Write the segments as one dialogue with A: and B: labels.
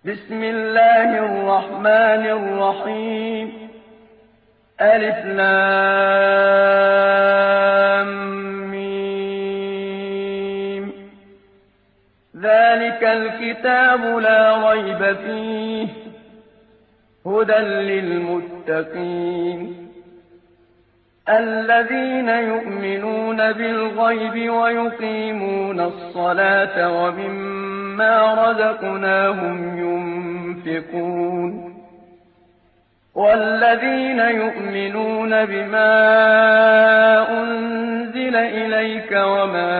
A: بسم الله الرحمن الرحيم ألف لام ميم ذلك الكتاب لا ريب فيه هدى للمتقين الذين يؤمنون بالغيب ويقيمون الصلاة ومما رزقناهم ينفقون والذين يؤمنون بما أنزل إليك وما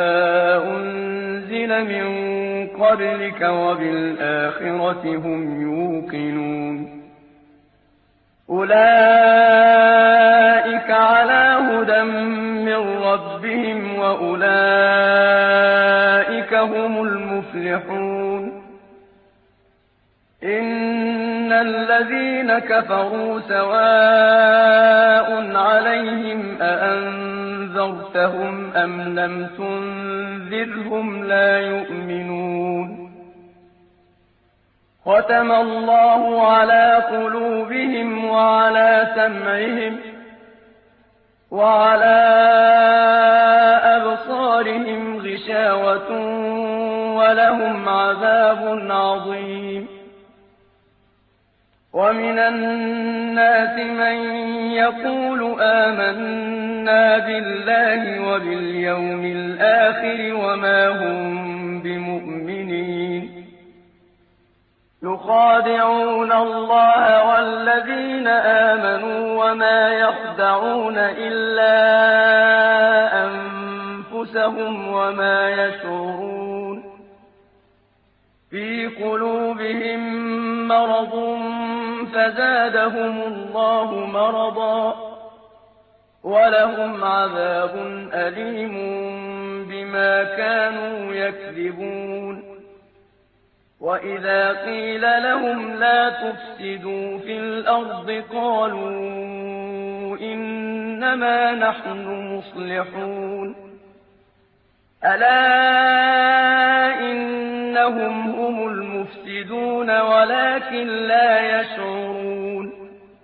A: أنزل من قبلك وبالآخرة هم يوقنون أولئك على هدى من ربهم وأولئك هم المفلحون إن الذين كفروا سواء عليهم أأنذرتهم أم لم تنذرهم لا يؤمنون ختم الله على قلوبهم وعلى سمعهم وعلى أبصارهم غشاوة ولهم عذاب عظيم ومن الناس من يقول آمنا بالله وباليوم الآخر وما هم بمؤمنين يخادعون الله والذين آمنوا وما يخدعون إلا أنفسهم وما يشعرون في قلوبهم مرض فزادهم الله مرضا ولهم عذاب أليم بما كانوا يكذبون وإذا قيل لهم لا تفسدوا في الأرض قالوا إنما نحن مصلحون ألا إنهم هم المفسدون ولكن لا يشعرون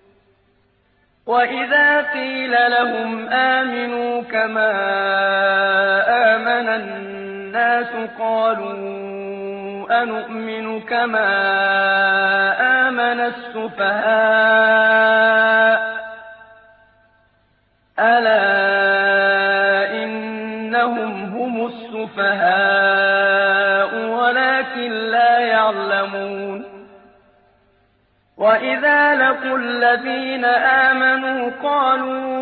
A: وإذا قيل لهم آمنوا كما آمن الناس قالوا أنؤمن كما آمن السفهاء ألا إنهم هم السفهاء ولكن لا يعلمون وإذا لقوا الذين آمنوا قالوا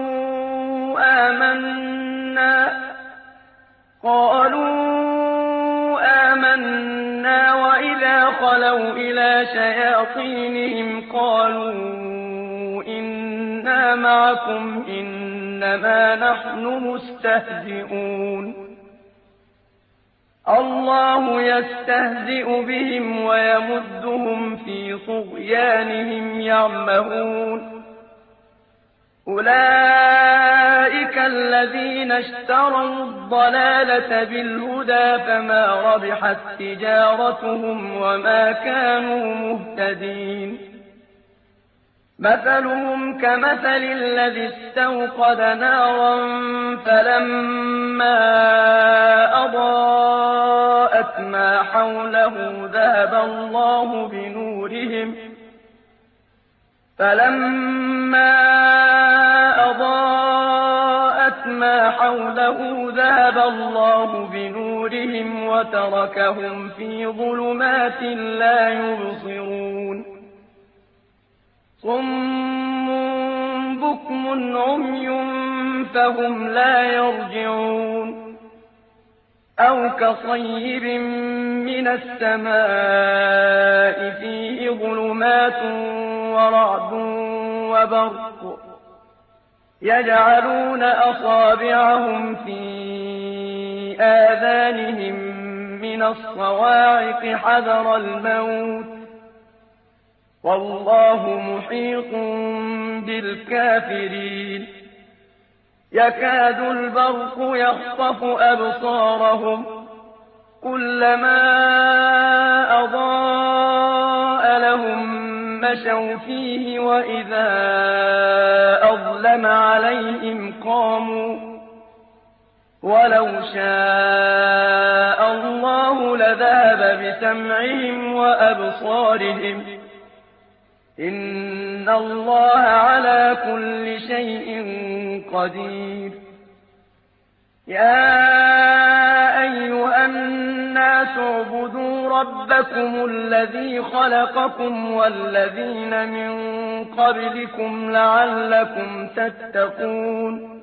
A: آمنا وإذا خلوا إلى شياطينهم قالوا إنا معكم إنما نحن مستهزئون الله يستهزئ بهم ويمدهم في طغيانهم يعمهون أولئك الذين اشتروا الضلالة بالهدى فما ربحت تجارتهم وما كانوا مهتدين مثلهم كمثل الذي استوقد نارا فلما أضاءت ما حوله ذهب الله بنورهم وتركهم في ظلمات لا يبصرون صم بكم عمي فهم لا يرجعون أو كصيب من السماء فيه ظلمات ورعد وبرق يجعلون أصابعهم في آذانهم من الصواعق حذر الموت والله محيط بالكافرين يكاد البرق يخطف أبصارهم كلما أضاء مشوا فيه وإذا أظلم عليهم قاموا ولو شاء الله لذهب بسمعهم وأبصارهم إن الله على كل شيء قدير يا أيها الناس اعبدوا ربكم الذي خلقكم والذين من قبلكم لعلكم تتقون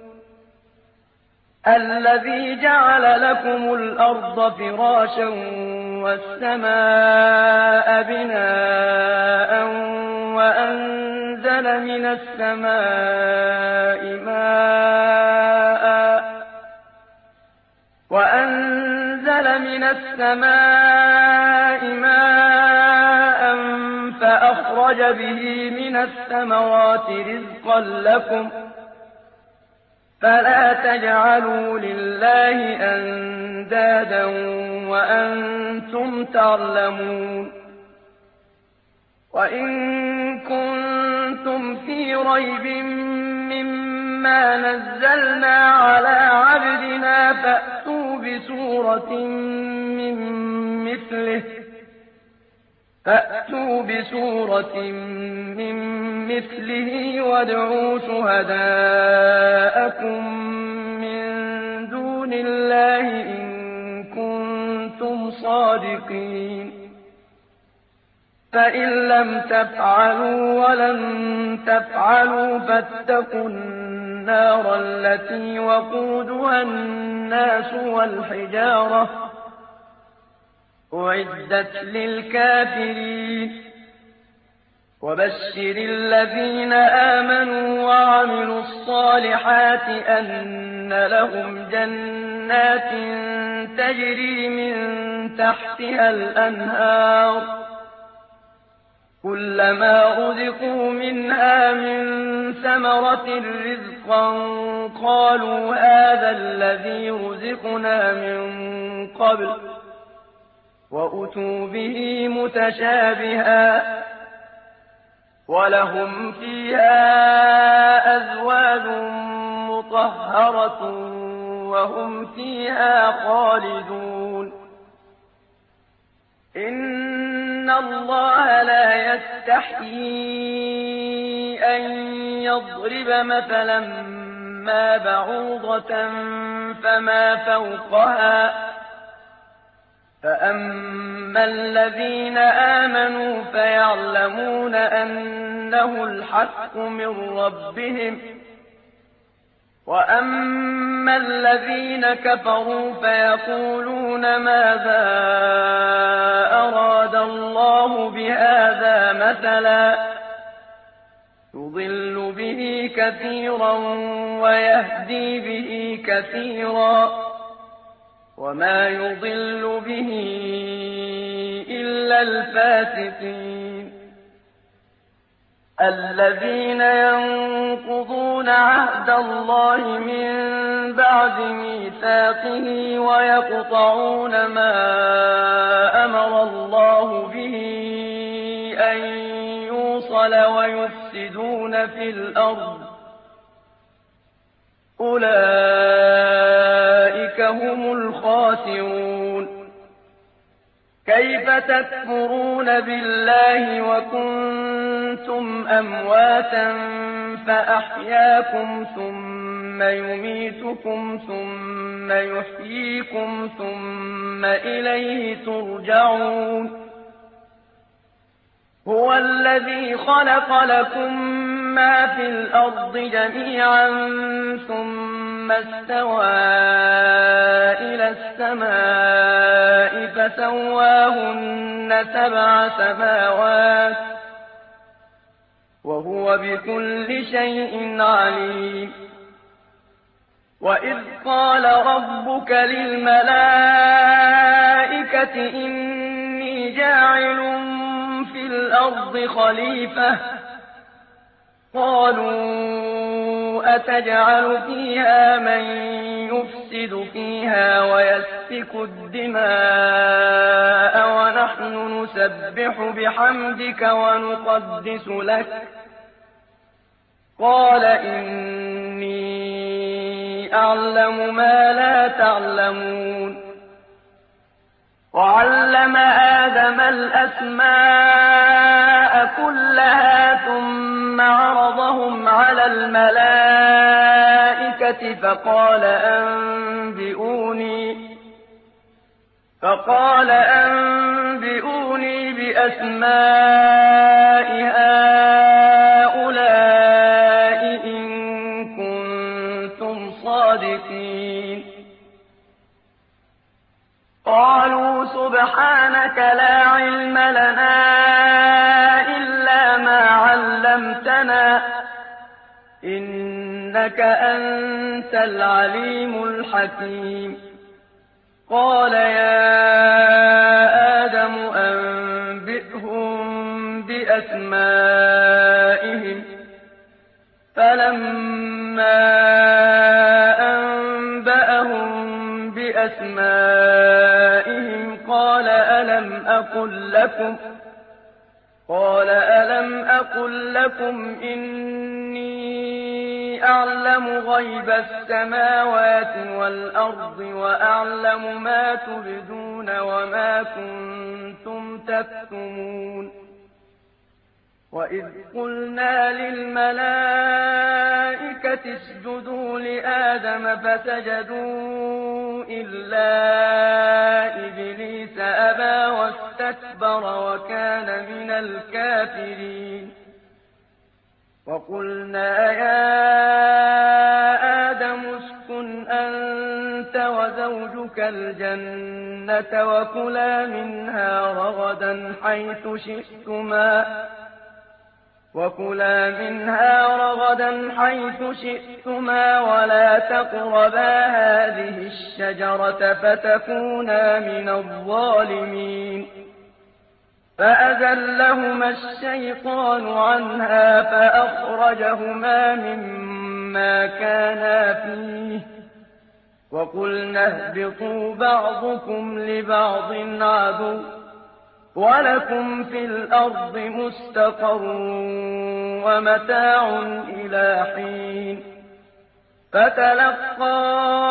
A: الذي جعل لكم الأرض فراشا والسماء بناء وأنزل من السماء ماء فأخرج به من الثمرات رزقا لكم فلا تجعلوا لله أندادا وأنتم تعلمون وإن كنتم في ريب مما نزلنا على عبدنا فأتوا بسورة من مثله وادعوا شهداءكم من دون الله إن كنتم صادقين فإن لم تفعلوا ولن تفعلوا فاتقوا النار التي وقودها الناس والحجارة أعدت للكافرين وبشر الذين آمنوا وعملوا الصالحات أن لهم جنات تجري من تحتها الأنهار كلما رزقوا منها من ثمرة رزقا قالوا هذا الذي رزقنا من قبل وأتوا به متشابها ولهم فيها أزواج مطهرة وهم فيها خالدون إن الله لا يستحيي أن يضرب مثلا ما بعوضة فما فوقها فأما الذين آمنوا فيعلمون أنه الحق من ربهم وأما الذين كفروا فيقولون ماذا أراد الله بهذا مثلا يضل به كثيرا ويهدي به كثيرا وما يضل به إلا الفاسقين الذين ينقضون عهد الله من بعد ميثاقه ويقطعون ما أمر الله به أن يوصل ويفسدون في الأرض أولئك هم الخاسرون كيف تكفرون بالله وكنتم أمواتا فأحياكم ثم يميتكم ثم يحييكم ثم إليه ترجعون هو الذي خلق لكم ما في الأرض جميعا ثم استوى إلى السماء فسواهن 7 سماوات وهو بكل شيء عليم وإذ قال ربك للملائكة إني جاعل في الأرض خليفة قالوا أتجعل فيها من يفسد يفسد فيها ويسفك الدماء ونحن نسبح بحمدك ونقدس لك؟ قال إني أعلم ما لا تعلمون. وعلم آدم الأسماء كلها ثم عرضهم على الملائكة فقال أنبئوني بأسماء هؤلاء إن كنتم صادقين. قالوا سبحانك لا علم لنا إلا ما علمتنا إنك أنت العليم الحكيم. قال يا آدم أنبئهم بأسمائهم. فلما أنبأهم بأسمائهم قال ألم أقل لكم إني أعلم غيب السماوات والأرض وأعلم ما تبدون وما كنتم تكتمون. وإذ قلنا للملائكة اسجدوا لآدم فسجدوا إلا إبليس أبى واستكبر وكان من الكافرين. وقلنا يا آدم اسكن أنت وزوجك الجنة وكلا منها رغدا حيث شئتما ولا تقربا هذه الشجرة فتكونا من الظالمين. فأزلهما الشيطان عنها فأخرجهما مما كانا فيه وقلنا اهبطوا بعضكم لبعض عدو وَلَكُمْ فِي الْأَرْضِ مُسْتَقَرٌّ وَمَتَاعٌ إِلَىٰ حِينٍ. فَتَلَقَّىٰ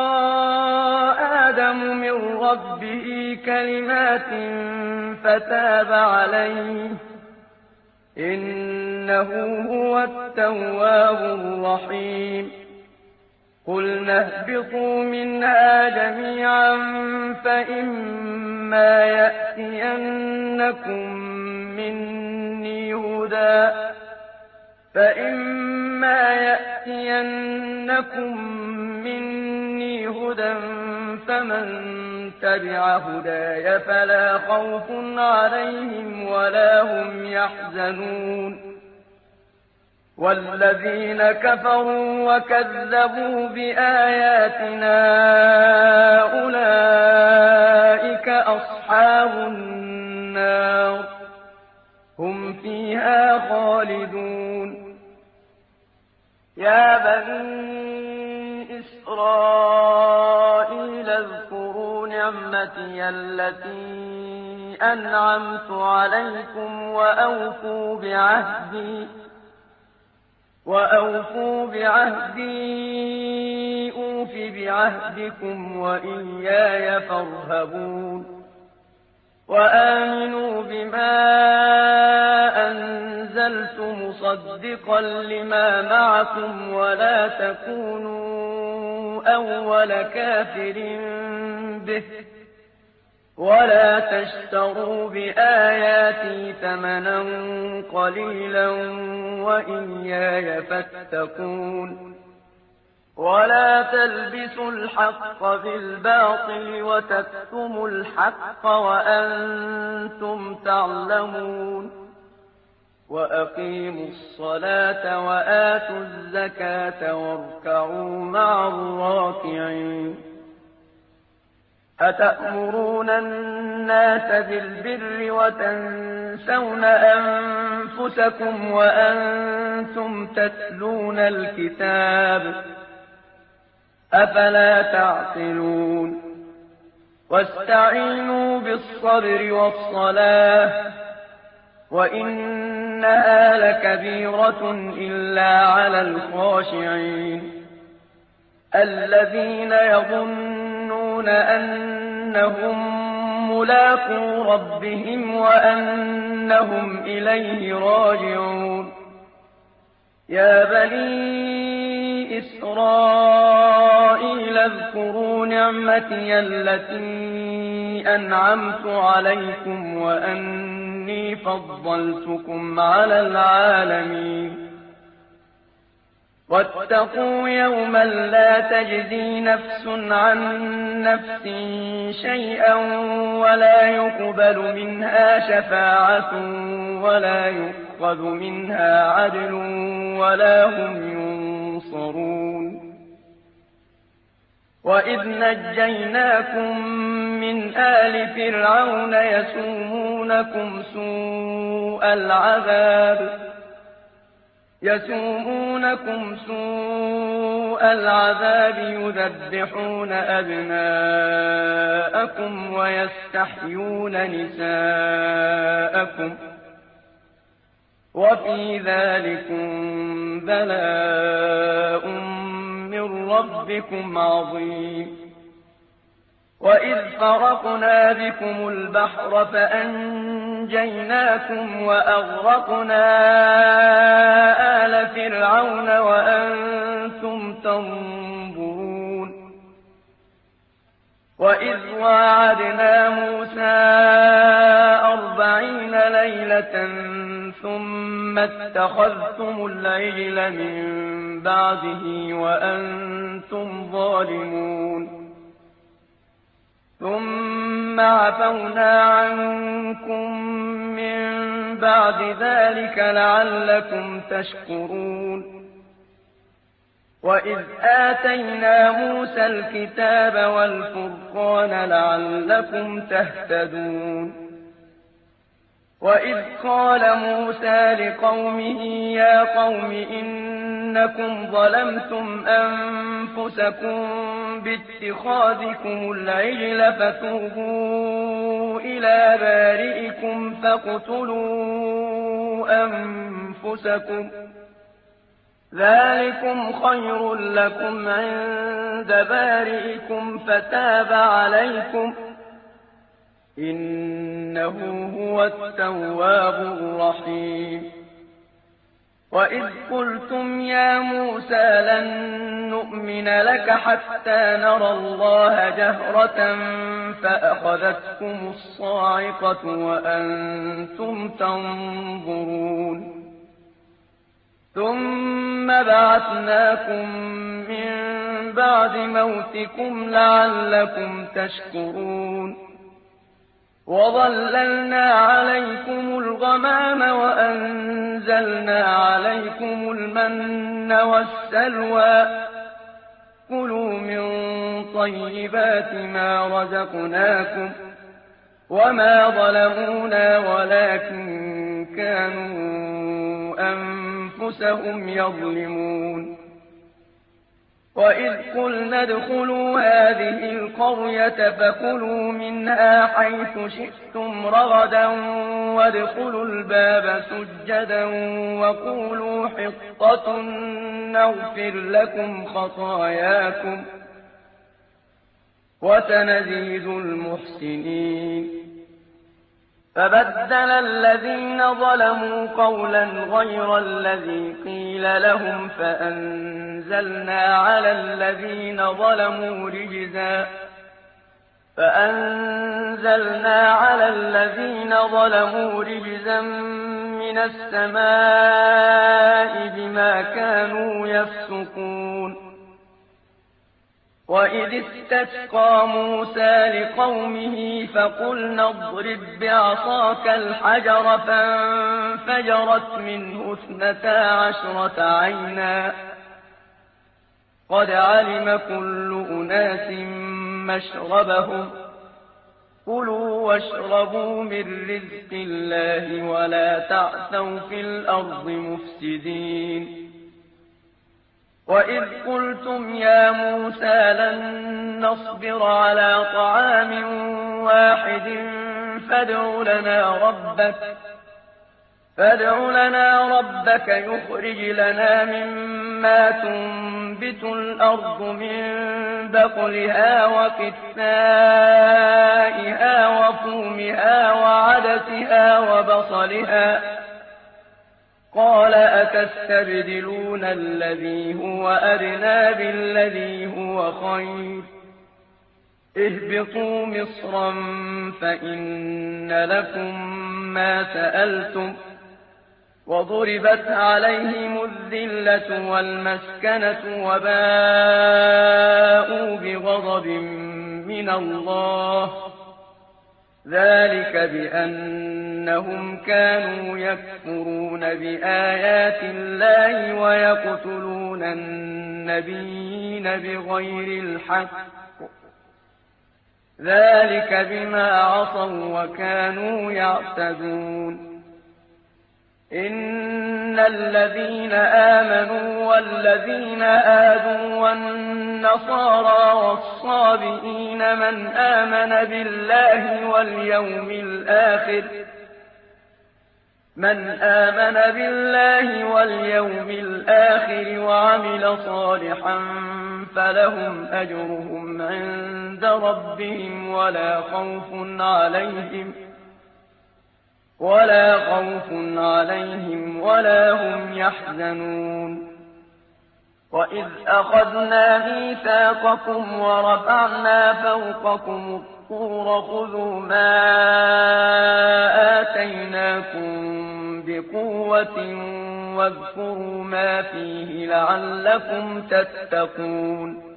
A: آدَمُ مِن رَّبِّهِ كَلِمَاتٍ فَتَابَ عَلَيْهِ ۚ إِنَّهُ هُوَ التَّوَّابُ الرَّحِيمُ. قُلْنَا اهْبِطُوا مِنْهَا جَمِيعًا فَإِمَّا يَأْتِيَنَّكُم مِّنِّي هُدًى فَمَن تَبِعَ هُدَايَ فَلَا خَوْفٌ عَلَيْهِمْ وَلَا هُمْ يَحْزَنُونَ. وَالَّذِينَ كَفَرُوا وَكَذَّبُوا بِآيَاتِنَا أُولَٰئِكَ أَصْحَابُ النَّارِ ۖ هُمْ فِيهَا خَالِدُونَ. يَا بَنِي إِسْرَائِيلَ اذْكُرُوا نِعْمَتِيَ الَّتِي أَنْعَمْتُ عَلَيْكُمْ وَأَوْفُوا بِعَهْدِي أُوفِ بِعَهْدِكُمْ وَإِيَّايَ فَارْهَبُونِ. وَآمِنُوا بِمَا أَنزَلْتُ مُصَدِّقًا لِّمَا مَعَكُمْ وَلَا تَكُونُوا أَوَّلَ كَافِرٍ بِهِ وَلَا تَشْتَرُوا بِآيَاتِي ثَمَنًا قَلِيلًا وَإِيَّايَ فَاتَّقُونِ. وَلَا تَلْبِسُوا الْحَقَّ بِالْبَاطِلِ وَتَكْتُمُوا الْحَقَّ وَأَنتُمْ تَعْلَمُونَ. وَأَقِيمُوا الصَّلَاةَ وَآتُوا الزَّكَاةَ وَارْكَعُوا مَعَ الرَّاكِعِينَ. أَتَأْمُرُونَ النَّاسَ بِالْبِرِّ وَتَنسَوْنَ أَنفُسَكُمْ وَأَنتُمْ تَتْلُونَ الْكِتَابَ أفلا تعقلون واستعينوا بالصبر والصلاة وإنها لكبيرة إلا على الخاشعين الذين يظنون أنهم ملاقو ربهم وأنهم إليه راجعون يا بني إسرائيل اذكروا نعمتي التي أنعمت عليكم وأني فضلتكم على العالمين واتقوا يوما لا تجزي نفس عن نفس شيئا ولا يقبل منها شفاعة ولا يؤخذ منها عدل ولا هم ينصرون وإذ نجيناكم من آل فرعون يسومونكم سوء العذاب يذبحون أبناءكم ويستحيون نساءكم وفي ذلكم بلاء من ربكم عظيم وإذ فرقنا بكم البحر فأنجيناكم وأغرقنا آل فرعون وأنتم تنظرون وإذ واعدنا موسى 40 ليلة ثم اتخذتم العجل من بعده وأنتم ظالمون ثم عفونا عنكم من بعد ذلك لعلكم تشكرون وإذ آتينا موسى الكتاب والفرقان لعلكم تهتدون وإذ قال موسى لقومه يا قوم إنكم ظلمتم أنفسكم باتخاذكم العجل فتوبوا إلى بارئكم فاقتلوا أنفسكم ذلكم خير لكم عند بارئكم فتاب عليكم إنه هو التواب الرحيم وإذ قلتم يا موسى لن نؤمن لك حتى نرى الله جهرة فأخذتكم الصاعقة وأنتم تنظرون ثم بعثناكم من بعد موتكم لعلكم تشكرون وظللنا عليكم الغمام وأنزلنا عليكم المن والسلوى كلوا من طيبات ما رزقناكم وما ظلمونا ولكن كانوا أنفسهم يظلمون وإذ قلنا ادخلوا هذه القرية فكلوا منها حيث شئتم رغدا وادخلوا الباب سجدا وقولوا حطة نغفر لكم خطاياكم وسنزيد المحسنين فبدل الذين ظلموا قولا غير الذي قيل لهم فأنزلنا على الذين ظلموا رجزا من السماء بما كانوا يفسقون وإذ استسقى موسى لقومه فقلنا اضرب بعصاك الحجر فانفجرت منه 12 عينا قد علم كل أناس مشربهم كلوا واشربوا من رزق الله ولا تعثوا في الأرض مفسدين وَإِذْ قُلْتُمْ يَا مُوسَىٰ لَن نَّصْبِرَ عَلَىٰ طَعَامٍ وَاحِدٍ فَادْعُ لَنَا رَبَّكَ يُخْرِجْ لَنَا مِمَّا تُنبِتُ الْأَرْضُ مِن بَقْلِهَا وَقِثَّائِهَا وَفُومِهَا وَعَدَسِهَا وَبَصَلِهَا ۖ قَالَ أَتَسْتَبْدِلُونَ الَّذِي هُوَ أَدْنَىٰ بِالَّذِي هُوَ خَيْرٌ ۚ اهْبِطُوا مِصْرًا فَإِنَّ لَكُم مَّا سَأَلْتُمْ ۗ وَضُرِبَتْ عَلَيْهِمُ الذِّلَّةُ وَالْمَسْكَنَةُ وَبَاءُوا بِغَضَبٍ مِّنَ اللَّهِ ۗ ذَٰلِكَ بِأَنَّهُمْ كَانُوا يَكْفُرُونَ بِآيَاتِ اللَّهِ وَيَقْتُلُونَ النَّبِيِّينَ بِغَيْرِ الْحَقِّ ۗ ذَٰلِكَ بِمَا عَصَوا وَّكَانُوا يَعْتَدُونَ إِنَّ الَّذِينَ آمَنُوا وَالَّذِينَ هَادُوا وَالنَّصَارَىٰ وَالصَّابِئِينَ مَنْ آمَنَ بِاللَّهِ وَالْيَوْمِ الْآخِرِ وَعَمِلَ صَالِحًا فَلَهُمْ أَجْرُهُمْ عِندَ رَبِّهِمْ وَلَا خَوْفٌ عَلَيْهِمْ وَلَا هُمْ يَحْزَنُونَ وَإِذْ أَخَذْنَا مِيثَاقَكُمْ وَرَفَعْنَا فَوْقَكُمُ الطُّورَ خُذُوا مَا آتَيْنَاكُم بِقُوَّةٍ وَاذْكُرُوا مَا فِيهِ لَعَلَّكُمْ تَتَّقُونَ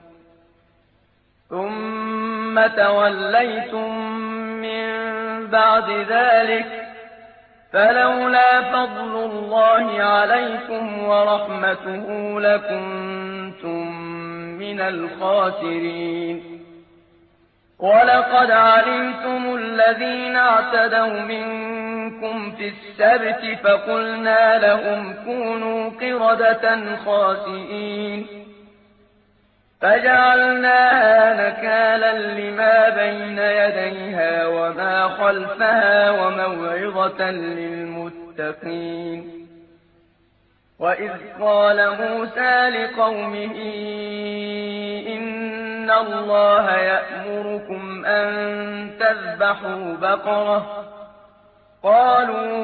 A: ثُمَّ تَوَلَّيْتُم مِّن بَعْدِ ذَٰلِكَ فَلَوْلَا فَضْلُ اللَّهِ عَلَيْكُمْ وَرَحْمَتُهُ لَكُنتُم مِّنَ الْخَاسِرِينَ وَلَقَدْ عَلِمْتُمُ الَّذِينَ اعْتَدَوْا مِنكُمْ فِي السَّبْتِ فَقُلْنَا لَهُمْ كُونُوا قِرَدَةً خَاسِئِينَ فَجَعَلْنَاهَا نَكَالًا لِّمَا بَيْنَ يَدَيْهَا وَمَا خَلْفَهَا وَمَوْعِظَةً لِّلْمُتَّقِينَ وَإِذْ قَالَ مُوسَىٰ لِقَوْمِهِ إِنَّ اللَّهَ يَأْمُرُكُمْ أَن تَذْبَحُوا بَقَرَةً ۖ قَالُوا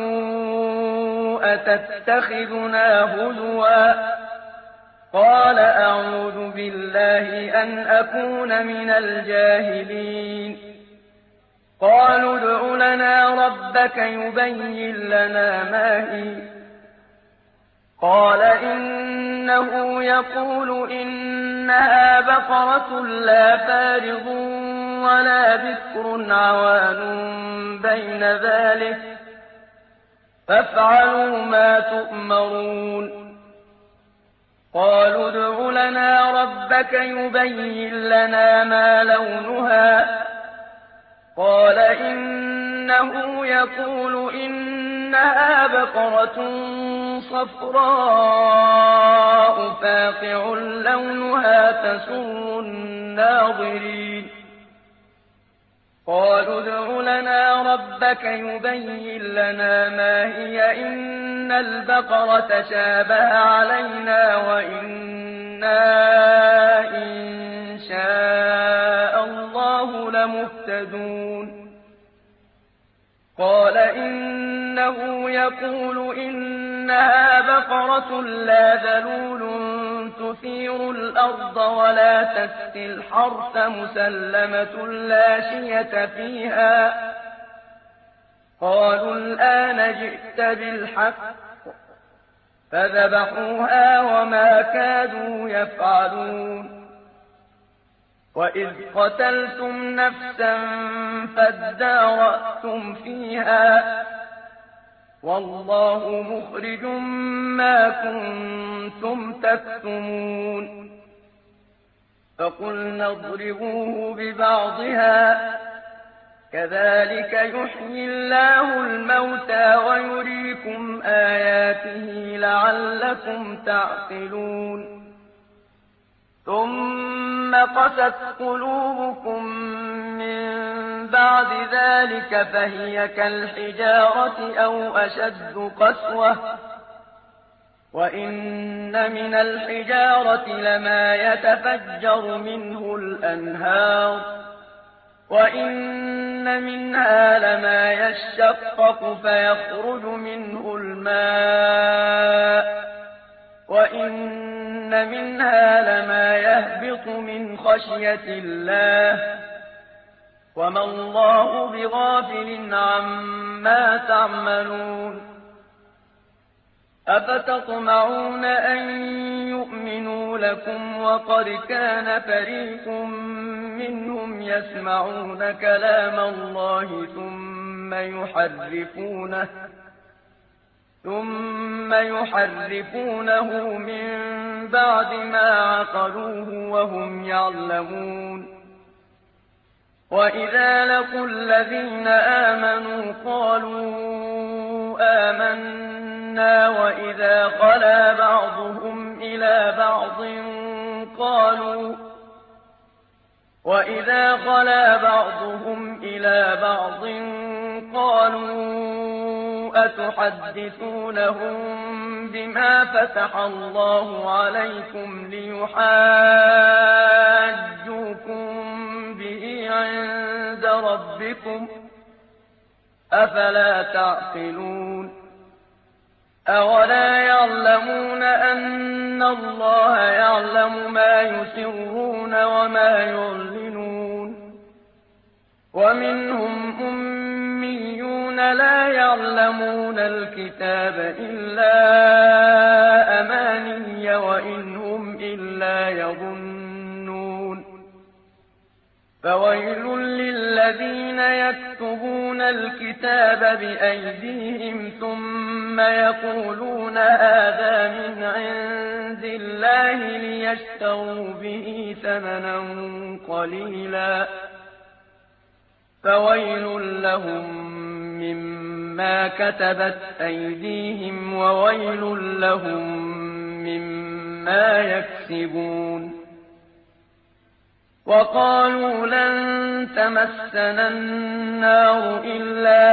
A: أَتَتَّخِذُنَا هُزُوًا ۖ قَالَ أَعُوذُ بِاللَّهِ أَنْ أَكُونَ مِنَ الْجَاهِلِينَ قَالُوا ادْعُ لَنَا رَبَّكَ يُبَيِّن لَّنَا مَا هِيَ ۚ قَالَ إِنَّهُ يَقُولُ إِنَّهَا بَقَرَةٌ لَّا فَارِضٌ وَلَا بِكْرٌ عَوَانٌ بَيْنَ ذَٰلِكَ ۖ فَافْعَلُوا مَا تُؤْمَرُونَ قَالُوا ادْعُ لَنَا رَبَّكَ يُبَيِّن لَّنَا مَا لَوْنُهَا ۚ قَالَ إِنَّهُ يَقُولُ إِنَّهَا بَقَرَةٌ صَفْرَاءُ فَاقِعٌ لَّوْنُهَا تَسُرُّ النَّاظِرِينَ قَالُوا ادْعُ لَنَا رَبَّكَ يُبَيِّن لَّنَا مَا هِيَ إِنَّ الْبَقَرَ تَشَابَهَ عَلَيْنَا وَإِنَّا إِن شَاءَ اللَّهُ لَمُهْتَدُونَ قَالَ إِنَّهُ يَقُولُ إِنَّهَا بَقَرَةٌ لَّا ذَلُولٌ تُثِيرُ الْأَرْضَ وَلَا تَسْقِي الْحَرْثَ مُسَلَّمَةٌ لَّا شِيَةَ فِيهَا ۚ قَالُوا الْآنَ جِئْتَ بِالْحَقِّ ۚ فَذَبَحُوهَا وَمَا كَادُوا يَفْعَلُونَ وَإِذْ قَتَلْتُمْ نَفْسًا فَادَّارَأْتُمْ فِيهَا ۖ وَاللَّهُ مُخْرِجٌ مَّا كُنتُمْ تَكْتُمُونَ فَقُلْنَا اضْرِبُوهُ بِبَعْضِهَا ۚ كَذَٰلِكَ يُحْيِي اللَّهُ الْمَوْتَىٰ وَيُرِيكُمْ آيَاتِهِ لَعَلَّكُمْ تَعْقِلُونَ ثم قست قلوبكم من بعد ذلك فهي كالحجارة أو أشد قسوة وإن من الحجارة لما يتفجر منه الأنهار وإن منها لما يشقق فيخرج منه الماء وإن منها لما يهبط من خشية الله وما الله بغافل عما تعملون أفتطمعون أن يؤمنوا لكم وقد كان فريق منهم يسمعون كلام الله ثم يحرفونه من بعد ما عقلوه وهم يعلمون وإذا لقوا الذين آمنوا قالوا آمنا وإذا خلا بعضهم إلى بعض قالوا أتحدثونهم بما فتح الله عليكم ليحاجوكم به عند ربكم أفلا تعقلون أولا يعلمون أن الله يعلم ما يسرون وما يعلنون ومنهم أميون لا يعلمون الكتاب إلا أماني وإن هم إلا يظنون فويل للذين يكتبون الكتاب بأيديهم ثم يقولون هذا من عند الله ليشتروا به ثمنا قليلا فويل لهم مما كتبت أيديهم وويل لهم مما يكسبون وقالوا لن تمسنا النار إلا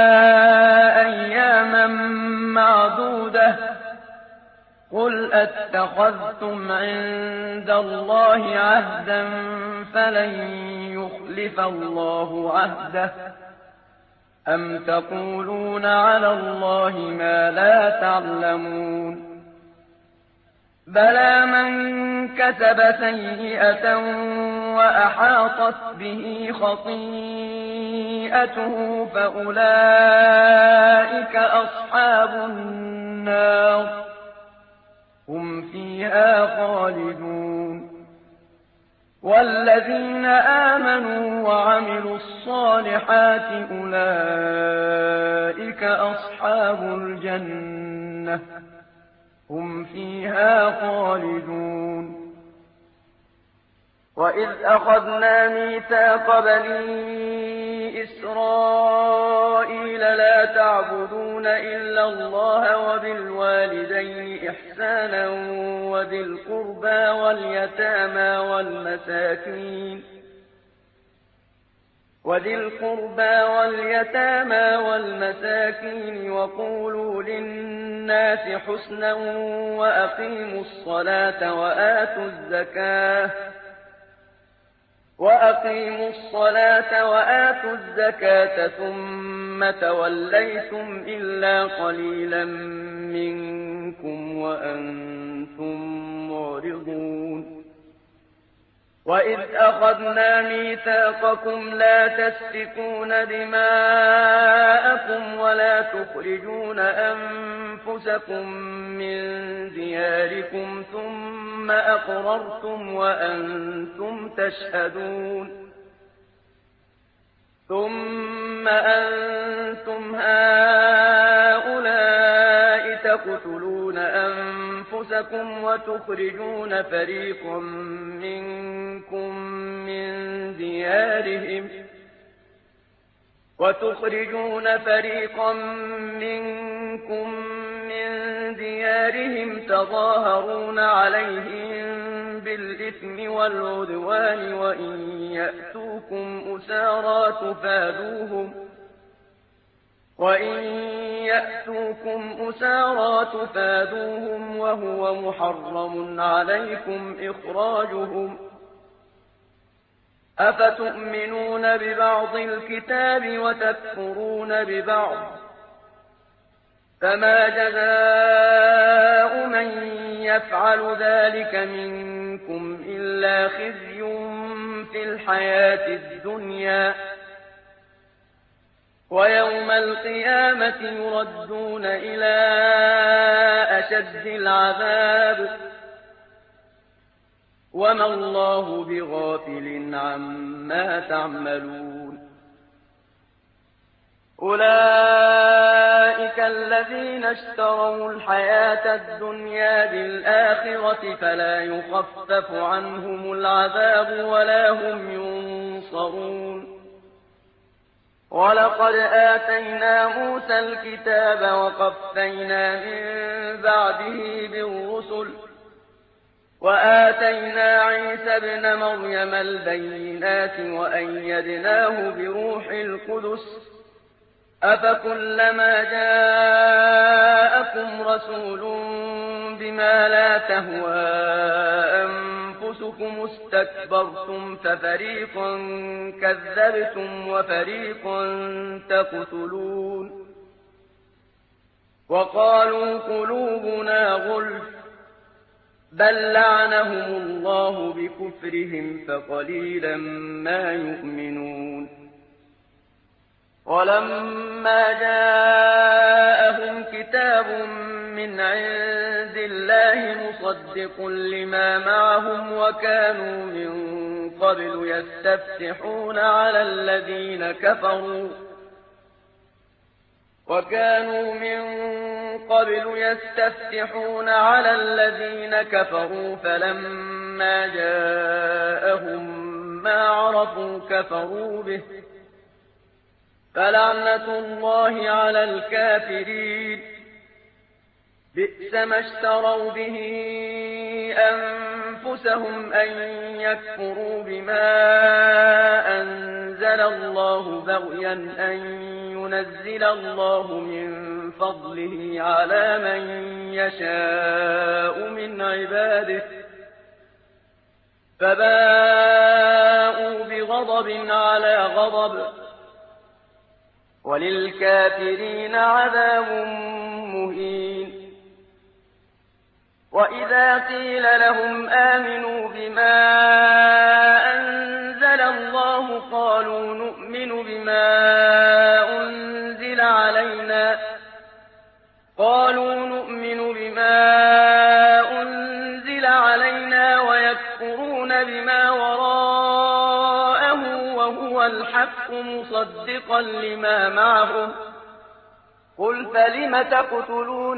A: أياما معدودة قل أتخذتم عند الله عهدا فلن يخلف الله عهده أم تقولون على الله ما لا تعلمون بلى من كسب سيئة وأحاطت به خطيئته فأولئك أصحاب النار هم فيها خالدون والذين آمنوا وعملوا الصالحات أولئك أصحاب الجنة هم فيها خالدون وإذ أخذنا ميثاق بني إسرائيل لا تعبدون إلا الله وبالوالدين إحسانا وذي القربى واليتامى والمساكين وقولوا للناس حسنا وأقيموا الصلاة وآتوا الزكاة ثم توليتم إلا قليلا منكم وأنتم معرضون وإذ أخذنا ميثاقكم لا تسفكون دماءكم ولا تخرجون أنفسكم من دياركم ثم أقررتم وأنتم تشهدون ثم أنتم هؤلاء تقتلون أنفسكم وتخرجون فريقا منكم من ديارهم تظاهرون عليهم بالإثم بالإثم والعدوان وإن يأتوكم أسارى تفادوهم وهو محرم عليكم إخراجهم أفتؤمنون ببعض الكتاب وتكفرون ببعض فما جزاء من يفعل ذلك منكم إلا خزي في الحياة الدنيا ويوم القيامة يردون إلى أشد العذاب وما الله بغافل عما تعملون أولئك الذين اشتروا الحياة الدنيا بالآخرة فلا يخفف عنهم العذاب ولا هم ينصرون ولقد آتينا موسى الكتاب وقفينا من بعده بالرسل وآتينا عيسى ابن مريم البينات وأيدناه بروح القدس أفكلما جاءكم رسول بما لا تهوى أنفسكم استكبرتم ففريقا كذبتم وفريقا تقتلون وقالوا قلوبنا غلف بل لعنهم الله بكفرهم فقليلا ما يؤمنون ولما جاءهم كتاب من عند الله مصدق لما معهم وكانوا من قبل يستفتحون على الذين كفروا فلما جاءهم ما عرفوا كفروا به فلعنة الله على الكافرين بئس ما اشتروا به أنفسهم أن يكفروا بما أنزل الله بغيا أن ينزل الله من فضله على من يشاء من عباده فباءوا بغضب على غضب وللكافرين عذاب مهين وإذا قيل لهم آمنوا بما أنزل الله قالوا نؤمن بما أنزل علينا ويكفرون بما وراءه وهو الحق مصدقا لما معهم قل فلم تقتلون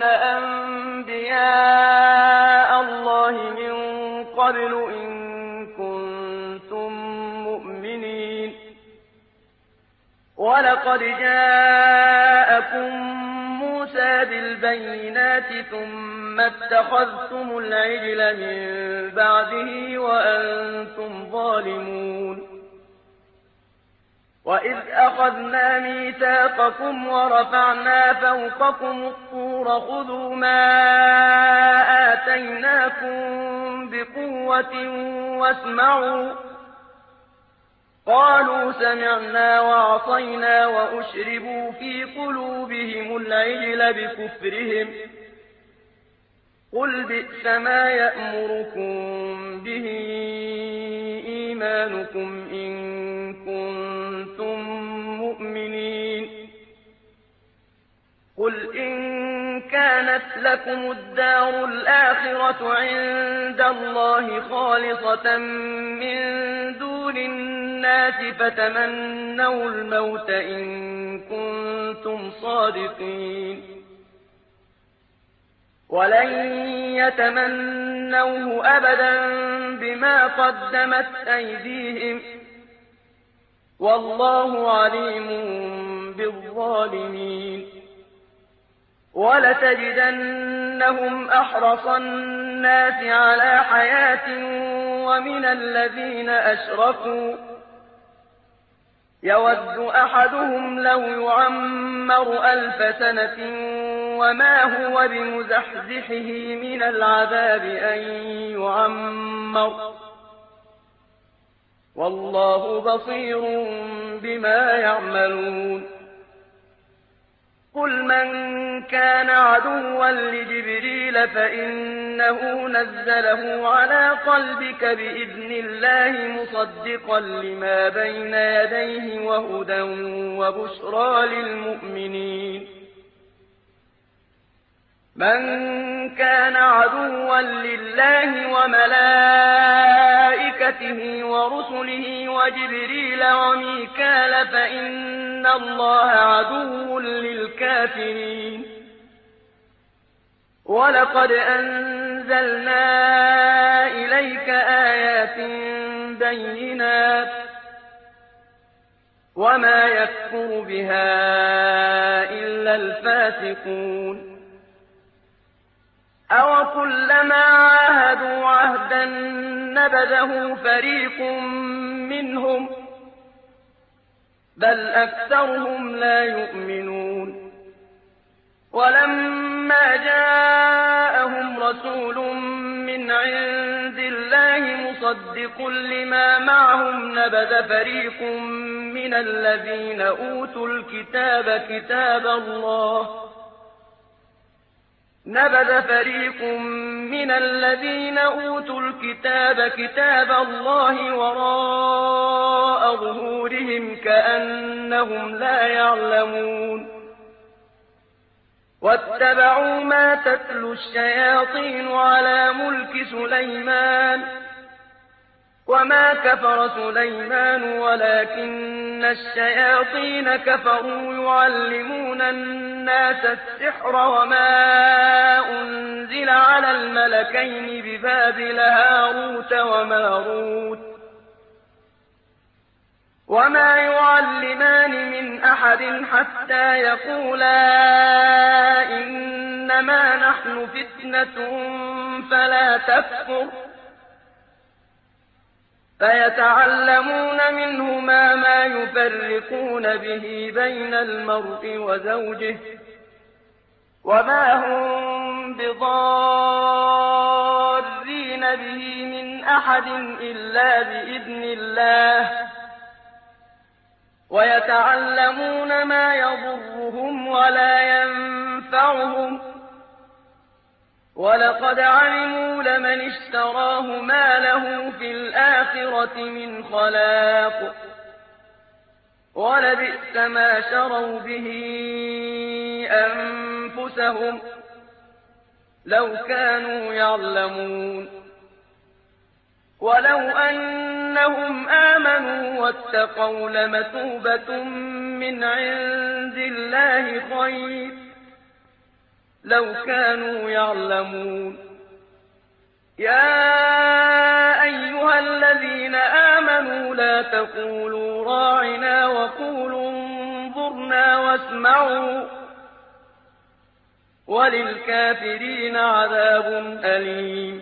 A: أنبياء الله من قبل إن كنتم مؤمنين ولقد جاءكم موسى بالبينات ثم اتخذتم العجل من بعده وأنتم ظالمون وإذ أخذنا ميثاقكم ورفعنا فوقكم الطور خذوا ما آتيناكم بقوة واسمعوا قالوا سمعنا وعصينا وأشربوا في قلوبهم العجل بكفرهم قل بئس ما يأمركم به إيمانكم إن كنتم مؤمنين قل إن كانت لكم الدار الآخرة عند الله خالصة من دون الناس فتمنوا الموت إن كنتم صادقين ولن يتمنوه أبدا بما قدمت أيديهم والله عليم بالظالمين ولتجدنهم أحرص الناس على حياة ومن الذين أشركوا يود أحدهم لو يعمر 1000 سنة وما هو بمزحزحه من العذاب أن يعمر والله بصير بما يعملون قل من كان عدوا لجبريل فإنه نزله على قلبك بإذن الله مصدقا لما بين يديه وهدى وبشرى للمؤمنين من كان عدوا لله وملائكته ورسله وجبريل وميكال فإن الله عدو للكافرين ولقد أنزلنا إليك آيات بينات وما يكفر بها إلا الفاسقون أَوَكُلَّمَا عَاهَدُوا عَهْدًا نَّبَذَهُ فَرِيقٌ مِّنْهُم ۚ بَلْ أَكْثَرُهُمْ لَا يُؤْمِنُونَ وَلَمَّا جَاءَهُمْ رَسُولٌ مِّنْ عِندِ اللَّهِ مُصَدِّقٌ لِّمَا مَعَهُمْ نَبَذَ فريق من الذين أوتوا الكتاب كتاب الله وراء ظهورهم كأنهم لا يعلمون واتبعوا ما تتلو الشياطين على ملك سليمان وما كفر سليمان ولكن الشياطين كفروا يعلمون الناس السحر وما أنزل على الملكين ببابل هاروت وماروت وما يعلمان من أحد حتى يقولا إنما نحن فتنة فلا تكفر فيتعلمون منهما ما يفرقون به بين المرء وزوجه وما هم بضارين به من أحد إلا بإذن الله ويتعلمون ما يضرهم ولا ينفعهم ولقد علموا لمن اشتراه ما له في الآخرة من خلاق ولبئس ما شروا به أنفسهم لو كانوا يعلمون ولو أنهم آمنوا واتقوا لمثوبة من عند الله خير لو كانوا يعلمون يا أيها الذين آمنوا لا تقولوا راعنا وقولوا انظرنا واسمعوا وللكافرين عذاب أليم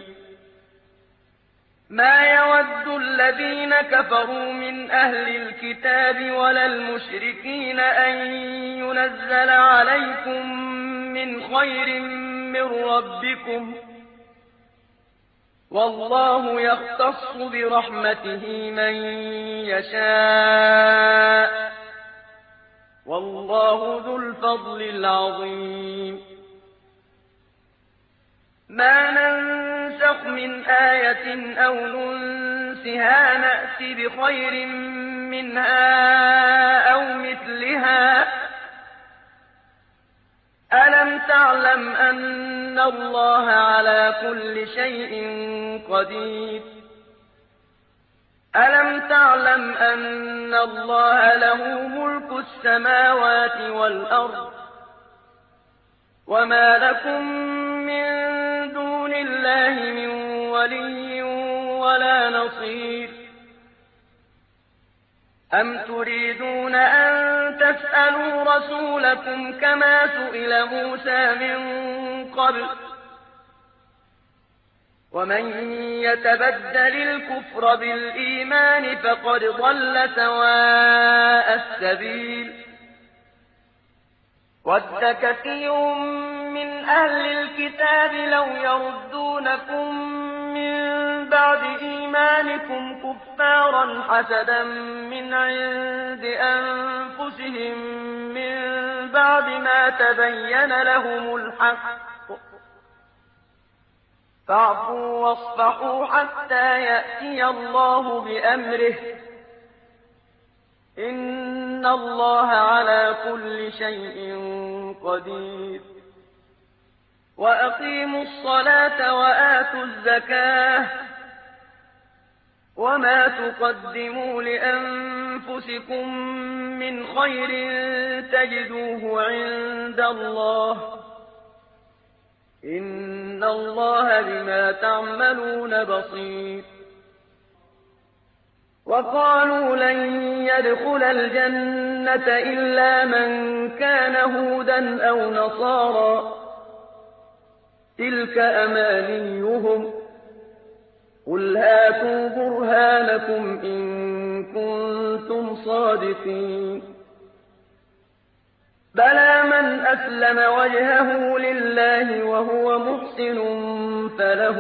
A: ما يود الذين كفروا من أهل الكتاب ولا المشركين أن ينزل عليكم من خير من ربكم والله يختص برحمته من يشاء والله ذو الفضل العظيم ما ننسخ من آية أو ننسها نأت بخير منها أو مثلها ألم تعلم أن الله على كل شيء قدير ألم تعلم أن الله له ملك السماوات والأرض وما لكم من دون الله من ولي ولا نصير أم تريدون أن تسألوا رسولكم كما سئل موسى من قبل ومن يتبدل الكفر بالإيمان فقد ضل سواء السبيل ود كثير من أهل الكتاب لو يردونكم من بعد إيمانكم كفارا حسدا من عند أنفسهم من بعد ما تبين لهم الحق فاعفوا واصفحوا حتى يأتي الله بأمره إن الله على كل شيء قدير وأقيموا الصلاة وآتوا الزكاة وما تقدموا لأنفسكم من خير تجدوه عند الله إن الله بما تعملون بصير وقالوا لن يدخل الجنة إلا من كان هودا أو نصارى تلك أمانيهم قل هاتوا برهانكم إن كنتم صادقين بلى من أسلم وجهه لله وهو محسن فله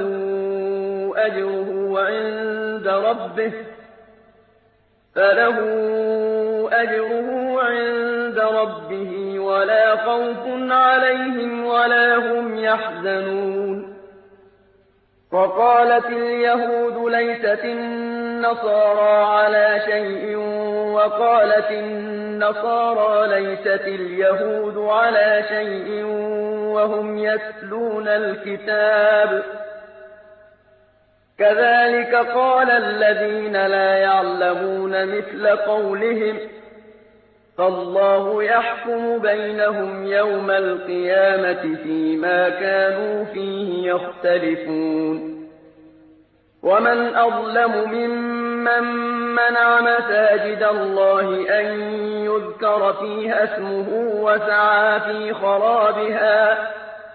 A: أجره عند ربه ولا خوف عليهم ولا هم يحزنون وقالت اليهود ليست النصارى على شيء وقالت النصارى ليست اليهود على شيء وهم يتلون الكتاب كذلك قال الذين لا يعلمون مثل قولهم فالله يحكم بينهم يوم القيامة فيما كانوا فيه يختلفون ومن أظلم ممن منع مساجد الله أن يذكر فيها اسمه وسعى في خرابها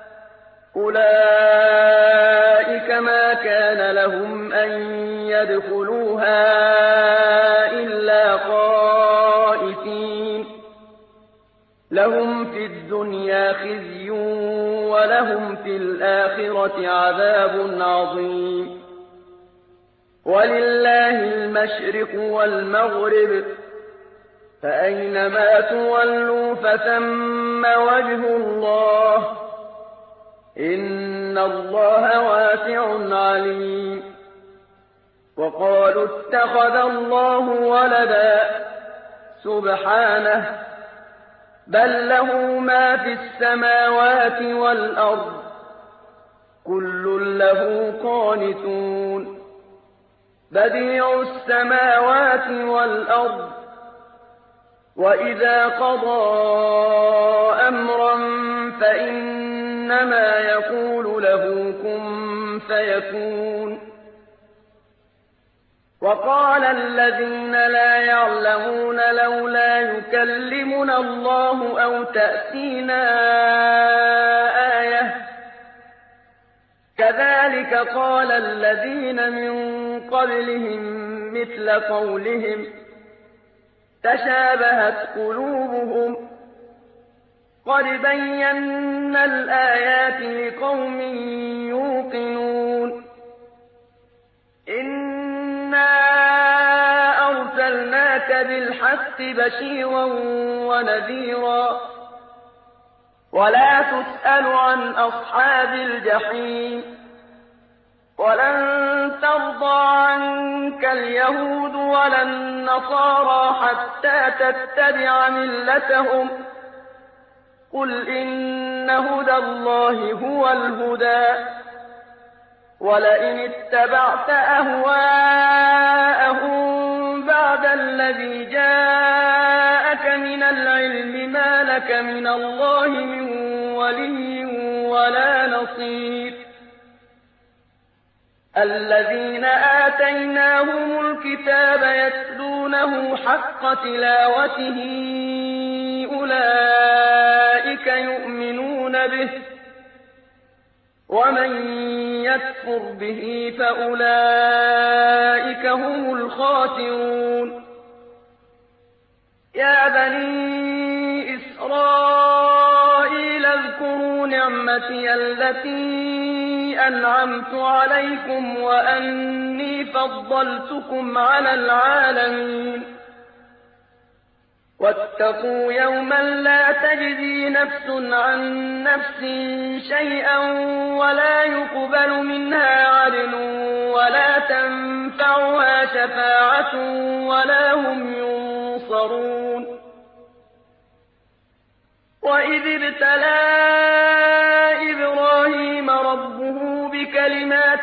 A: أولئك ما كان لهم أن يدخلوها إلا خائفين لهم في الدنيا خزي ولهم في الآخرة عذاب عظيم ولله المشرق والمغرب فأينما تولوا فثم وجه الله إن الله واسع عليم وقالوا اتخذ الله ولدا سبحانه بل له ما في السماوات والأرض كل له قانتون بديع السماوات والأرض وإذا قضى أمرا فإنما يقول له كن فيكون وقال الذين لا يعلمون لولا يكلمنا الله أو تأتينا آية كذلك قال الذين من قبلهم مثل قولهم تشابهت قلوبهم قد بينا الآيات لقوم يوقنون إنا أرسلناك بالحق بشيرا ونذيرا ولا تسأل عن أصحاب الجحيم ولن ترضى عنك اليهود ولا النصارى حتى تتبع ملتهم قل إن هدى الله هو الهدى ولئن اتبعت أهواءهم بعد الذي جاءك من العلم ما لك من الله من ولي ولا نصير الذين آتيناهم الكتاب يتلونه حق تلاوته أولئك يؤمنون به ومن يكفر به فأولئك هم الخاسرون. يا بني إسرائيل اذكروا نعمتي التي أنعمت عليكم وأني فضلتكم على العالمين. واتقوا يوما لا تجزي نفس عن نفس شيئا ولا يقبل منها عدل ولا تنفعها شفاعة ولا هم ينصرون. وإذ ابتلى إبراهيم ربه بكلمات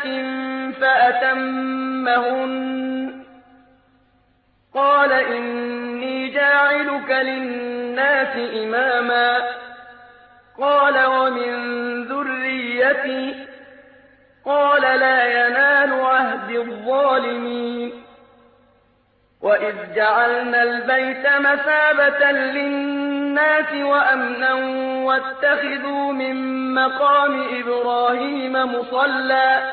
A: فأتمهن قال إني جاعلك للناس إماما قال ومن ذريتي قال لا ينال عهد الظالمين. وإذ جعلنا البيت مثابة للناس وأمنا واتخذوا من مقام إبراهيم مصلى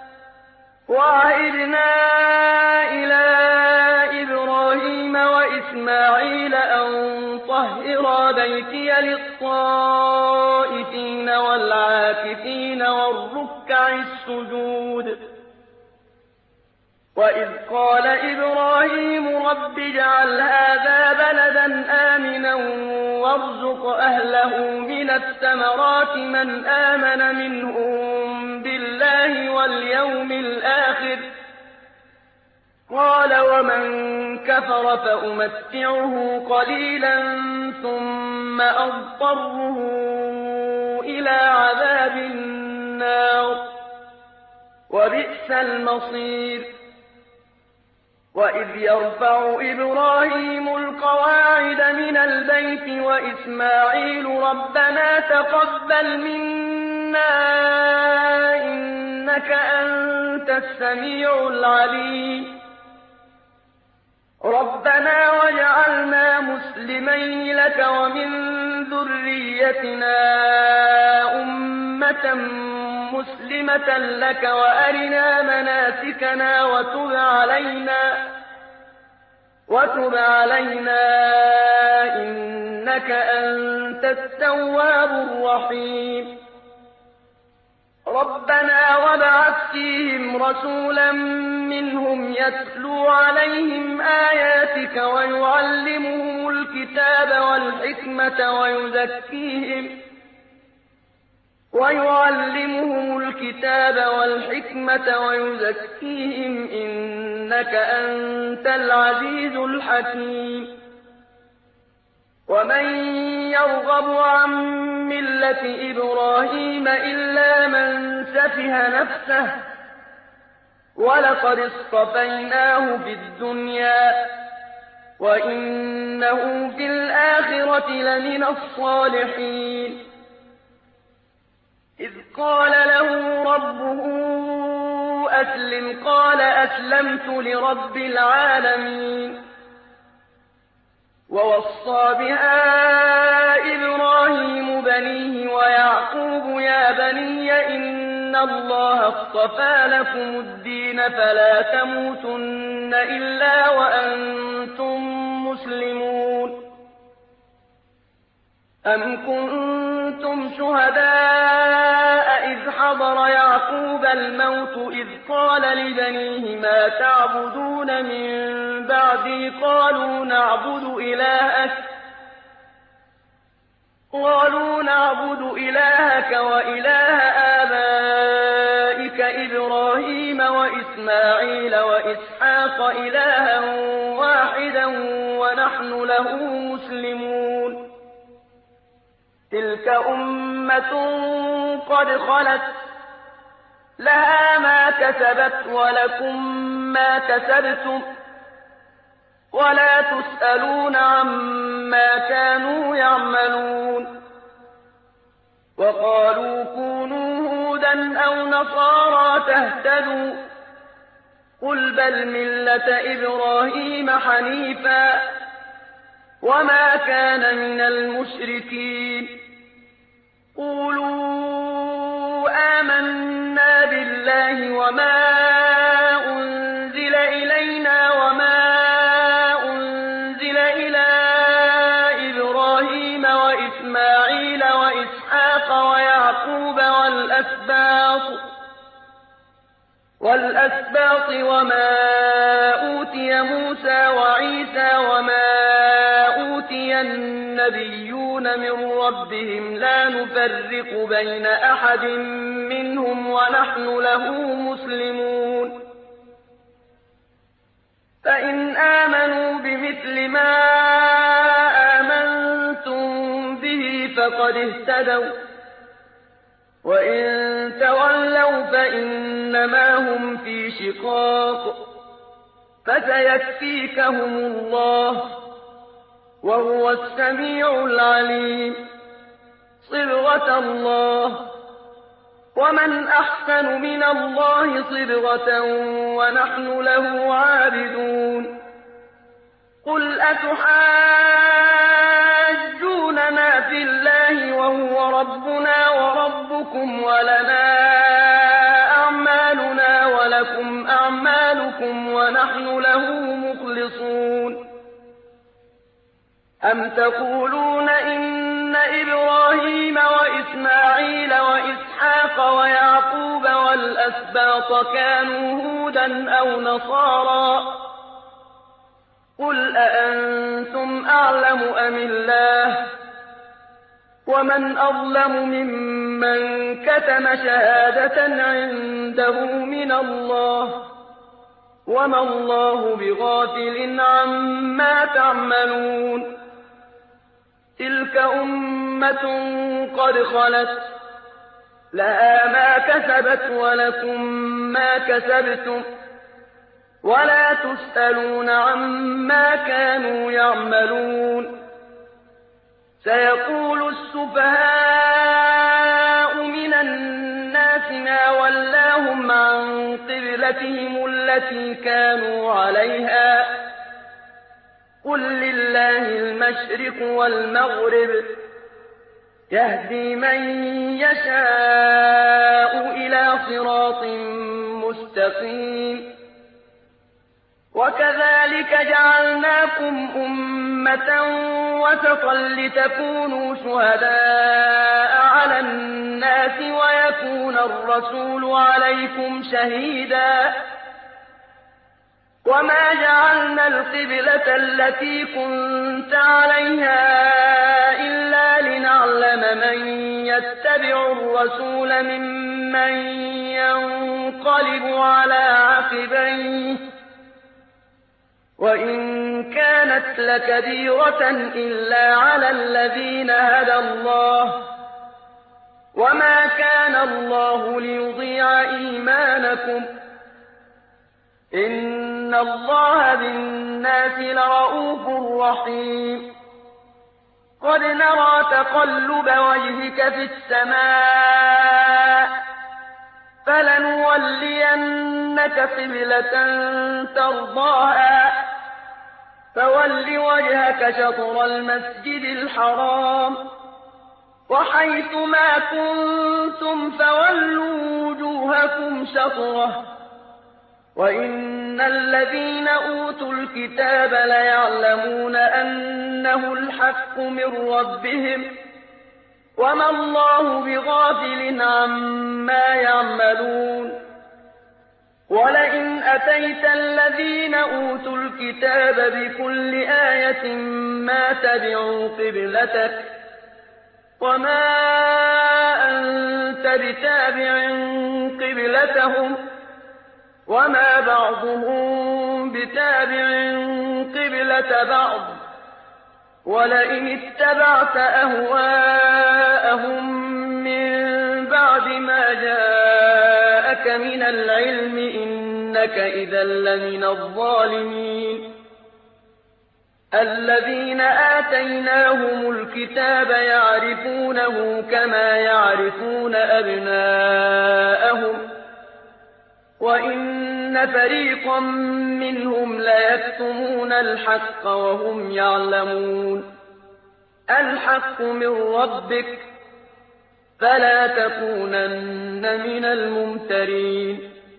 A: وعهدنا إلى إبراهيم وإسماعيل أن طهرا بيتي للطائفين والعاكفين والركع السجود. وإذ قال إبراهيم رب اجعل هذا بلدا آمنا وارزق أهله من الثمرات من آمن منهم بالله واليوم الآخر قال ومن كفر فأمتعه قليلا ثم أضطره إلى عذاب النار وبئس المصير. وإذ يرفع إبراهيم القواعد من البيت وإسماعيل ربنا تقبل منا إنك أنت السميع العليم. ربنا واجعلنا مسلمين لك ومن ذريتنا أمة مسلمة لك وأرنا مناسكنا وتب علينا إنك أنت التواب الرحيم. ربنا وابعث فيهم رسولا منهم يتلو عليهم آياتك ويعلمهم الكتاب والحكمة ويزكيهم إنك أنت العزيز الحكيم. ومن يرغب عن ملة إبراهيم إلا من سفه نفسه ولقد اصطفيناه في الدنيا وإنه في الآخرة لمن الصالحين. إذ قال له ربه أسلم قال أسلمت لرب العالمين. ووصى بها إبراهيم بنيه ويعقوب يا بني إن الله اصطفى لكم الدين فلا تموتن إلا وأنتم مسلمون. أم كنتم شهداء إذ حضر يعقوب الموت إذ قال لبنيه ما تعبدون من بعدي قالوا نعبد إلهك وإله آبائك إبراهيم وإسماعيل وإسحاق إلها واحدا ونحن له مسلمون. تلك أمة قد خلت لها ما كسبت ولكم ما كسبتم ولا تسألون عما كانوا يعملون. وقالوا كونوا هودا أو نصارى تهتدوا قل بل ملة إبراهيم حنيفا وما كان من المشركين. قولوا آمنا بالله بالله وما أنزل إلينا وما أنزل إلى إبراهيم وإسماعيل وإسحاق ويعقوب والأسباط وما أوتي موسى وعيسى وما أوتي النبيون من ربهم لا نفرق بين أحد منهم ونحن له مسلمون فإن آمنوا بمثل ما آمنتم به فقد اهتدوا وإن تولوا فإنما هم في شقاق فسيكفيكهم الله وهو السميع العليم صبغة الله ومن أحسن من الله صبغة ونحن له عابدون قل أتحاجوننا في الله وهو ربنا وربكم ولنا أعمالنا ولكم أعمالكم ونحن له مخلصون أم تقولون إن إبراهيم وإسماعيل وإسحاق ويعقوب والأسباط كانوا هودا أو نصارى قل أأنتم أعلم أم الله ومن أظلم ممن كتم شهادة عنده من الله وما الله بغافل عما تعملون تلك أمة قد خلت لها ما كسبت ولكم ما كسبتم ولا تسألون عما كانوا يعملون سيقول السفهاء من الناس ما ولاهم عن قبلتهم التي كانوا عليها قل لله المشرق والمغرب يهدي من يشاء إلى صراط مستقيم وكذلك جعلناكم أمة وسطا لتكونوا شهداء على الناس ويكون الرسول عليكم شهيدا وما جعلنا القبلة التي كنت عليها إلا لنعلم من يتبع الرسول ممن ينقلب على عقبيه وإن كانت لكبيرة إلا على الذين هدى الله وما كان الله ليضيع إيمانكم إن الله بالناس لرءوف رحيم قد نرى تقلب وجهك في السماء فلنولينك قبلة ترضاها فول وجهك شطر المسجد الحرام وحيث ما كنتم فولوا وجوهكم شطره وإن الذين أوتوا الكتاب ليعلمون أنه الحق من ربهم وما الله بغافل عما يعملون ولئن أتيت الذين أوتوا الكتاب بكل آية ما تبعوا قبلتك وما أنت بتابع قبلتهم وما بعضهم بتابع قبلة بعض ولئن اتبعت أهواءهم من بعد ما جاءك من العلم إنك إذا لمن الظالمين الذين آتيناهم الكتاب يعرفونه كما يعرفون أبناءهم وإن فريقا منهم ليكتمون الحق وهم يعلمون الحق من ربك فلا تكونن من الممترين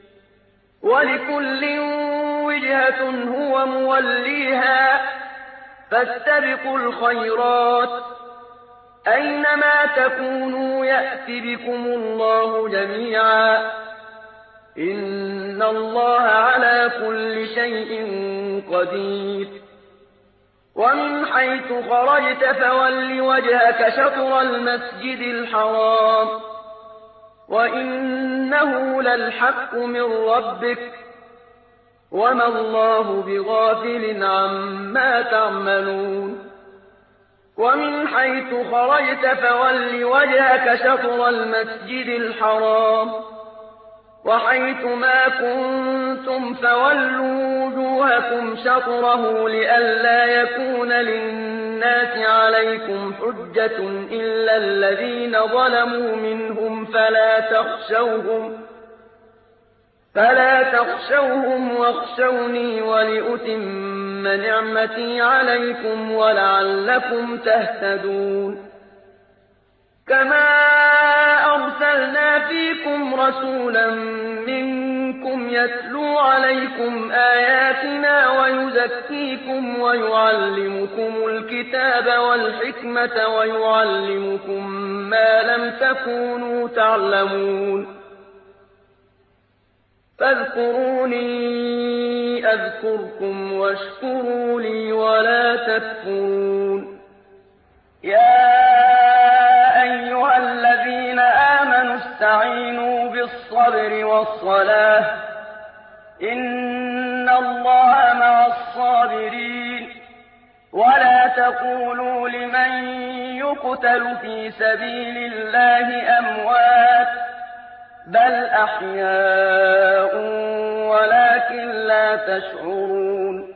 A: ولكل وجهة هو موليها فاستبقوا الخيرات أينما تكونوا يأت بكم الله جميعا إن الله على كل شيء قدير ومن حيث خرجت فول وجهك شطر المسجد الحرام وإنه للحق من ربك وما الله بغافل عما تعملون ومن حيث خرجت فول وجهك شطر المسجد الحرام وحيث ما كنتم فولوا وجوهكم شطره لئلا يكون للناس عليكم حجة إلا الذين ظلموا منهم فلا تخشوهم واخشوني ولأتم نعمتي عليكم ولعلكم تهتدون كما أرسلنا فيكم رسولا منكم يتلو عليكم آياتنا ويزكيكم ويعلمكم الكتاب والحكمة ويعلمكم ما لم تكونوا تعلمون فاذكروني أذكركم واشكروا لي ولا تكفرون يا أيها الذين آمنوا استعينوا بالصبر والصلاة إن الله مع الصابرين ولا تقولوا لمن يقتل في سبيل الله أموات بل أحياء ولكن لا تشعرون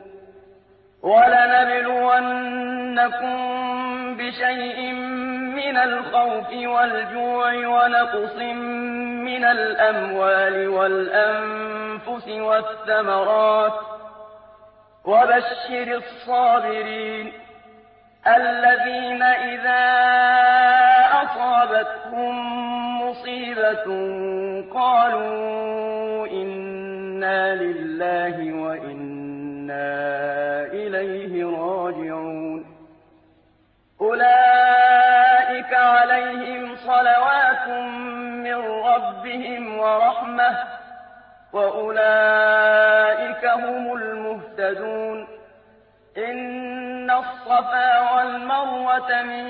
A: ولنبلونكم بشيء من الخوف والجوع ونقص من الأموال والأنفس والثمرات وبشر الصابرين الذين إذا أصابتهم مصيبة قالوا إنا لله وإنا إليه راجعون أولئك عليهم صلوات من ربهم ورحمة وأولئك هم المهتدون إن الصفا والمروة من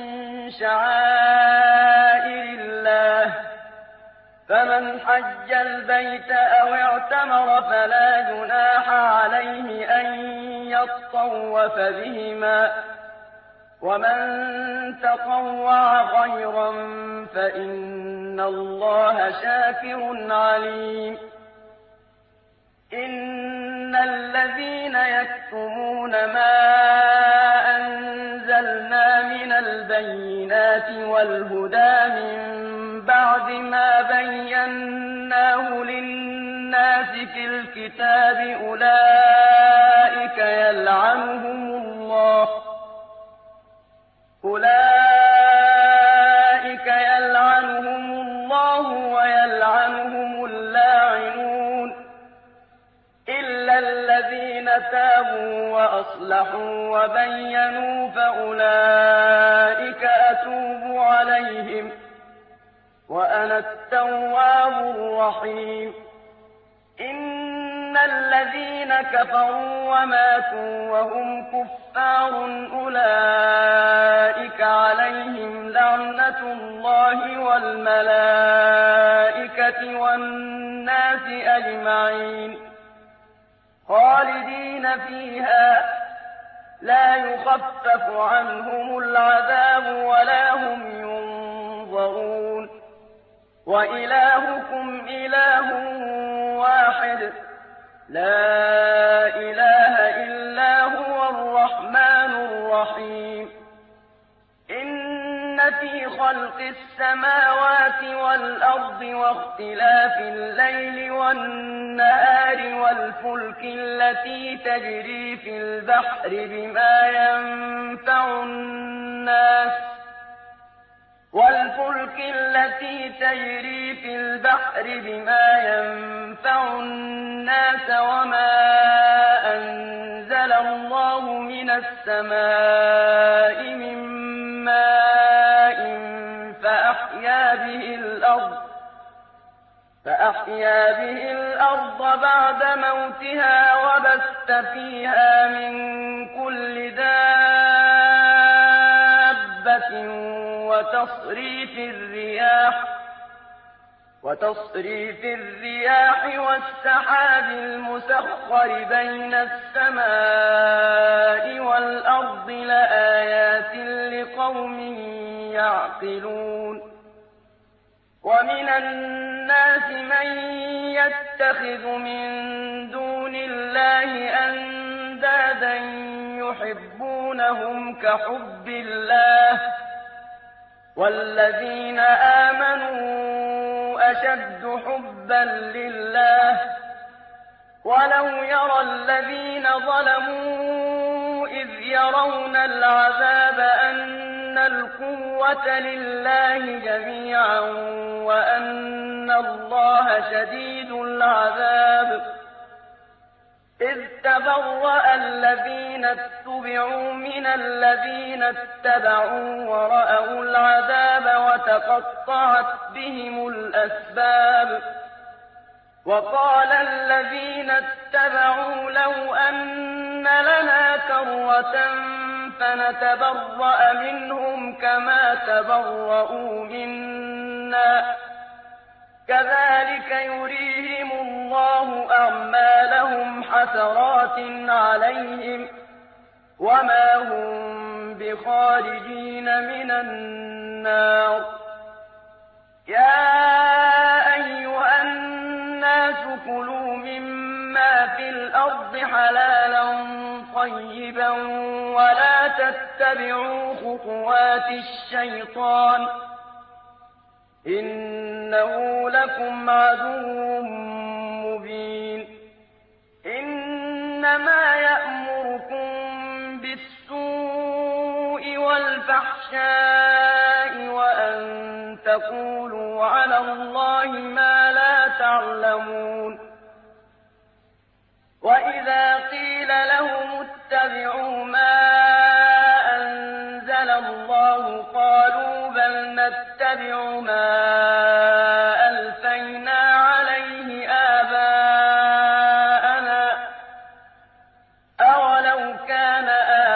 A: شعائر الله فمن حج البيت أو اعتمر فلا جناح عليه أن يطوف بهما ومن تطوع خيرا فإن الله شاكر عليم إن الذين يكتمون ما أنزلنا من البينات والهدى من بعد ما بيناه للناس في الكتاب أولئك يلعنهم الله ويلعنهم اللاعنون إلا الذين تابوا وأصلحوا وبينوا فأولئك أتوب عليهم وأنا التواب الرحيم إن الذين كفروا وماتوا وهم كفار أولئك عليهم لعنة الله والملائكة والناس أجمعين خالدين فيها لا يخفف عنهم العذاب ولا هم ينظرون وإلهكم إله واحد لا إله إلا هو الرحمن الرحيم إن في خلق السماوات والأرض واختلاف الليل والنهار والفلك التي تجري في البحر بما ينفع الناس وَالْفُلْكِ الَّتِي تَجْرِي فِي الْبَحْرِ بِمَا يَنفَعُ النَّاسَ وَمَا أَنزَلَ اللَّهُ مِنَ السَّمَاءِ مِن مَّاءٍ فَأَحْيَا بِهِ الْأَرْضَ بَعْدَ مَوْتِهَا وَبَثَّ فِيهَا مِن كُلِّ دَابَّةٍ وَتَصْرِيفِ الرِّيَاحِ وَالسَّحَابِ الْمُسَخَّرِ بَيْنَ السَّمَاءِ وَالْأَرْضِ لَآيَاتٍ لِّقَوْمٍ يَعْقِلُونَ وَمِنَ النَّاسِ مَن يَتَّخِذُ مِن دُونِ اللَّهِ أَندَادًا يُحِبُّونَهُمْ كَحُبِّ اللَّهِ ۖ وَالَّذِينَ آمَنُوا أَشَدُّ حُبًّا لِّلَّهِ ۗ وَلَوْ يَرَى الَّذِينَ ظَلَمُوا إِذْ يَرَوْنَ الْعَذَابَ أَنَّ الْقُوَّةَ لِلَّهِ جَمِيعًا وَأَنَّ اللَّهَ شَدِيدُ الْعَذَابِ إِذْ تَبَرَّأَ الَّذِينَ اتُّبِعُوا مِنَ الَّذِينَ اتَّبَعُوا وَرَأَوُا الْعَذَابَ وَتَقَطَّعَتْ بِهِمُ الْأَسْبَابُ وَقَالَ الَّذِينَ اتَّبَعُوا لَوْ أَنَّ لَنَا كَرَّةً فَنَتَبَرَّأَ مِنْهُمْ كَمَا تَبَرَّءُوا مِنَّا ۗ كَذَٰلِكَ يُرِيهِمُ اللَّهُ أَعْمَالَهُمْ حَسَرَاتٍ عَلَيْهِمْ ۖ وَمَا هُم بِخَارِجِينَ مِنَ النَّارِ يَا أَيُّهَا النَّاسُ كُلُوا مِمَّا فِي الْأَرْضِ حَلَالًا طَيِّبًا وَلَا تَتَّبِعُوا خُطُوَاتِ الشَّيْطَانِ ۚ إِنَّهُ لَكُمْ عَدُوٌّ مُّبِينٌ إِنَّمَا يَأْمُرُكُم بِالسُّوءِ وَالْفَحْشَاءِ وَأَن تَقُولُوا عَلَى اللَّهِ مَا لَا تَعْلَمُونَ وَإِذَا قِيلَ لَهُمُ اتَّبِعُوا مَا أَنزَلَ اللَّهُ قَالُوا بَلْ نَتَّبِعُ مَا أَلْفَيْنَا عَلَيْهِ آبَاءَنَا ۚ أَوَلَوْ كَانَ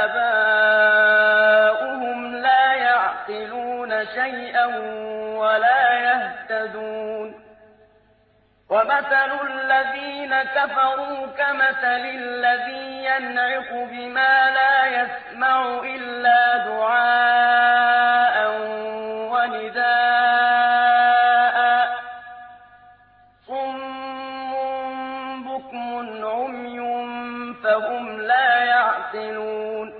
A: آبَاؤُهُمْ لَا يَعْقِلُونَ شَيْئًا وَلَا يَهْتَدُونَ وَمَثَلُ الَّذِينَ كَفَرُوا كَمَثَلِ الَّذِي يَنْعِقُ بِمَا لَا يَسْمَعُ إِلَّا دُعَاءً وَنِدَاءً ۚ صُمٌّ بُكْمٌ عُمْيٌ فَهُمْ لَا يَعْقِلُونَ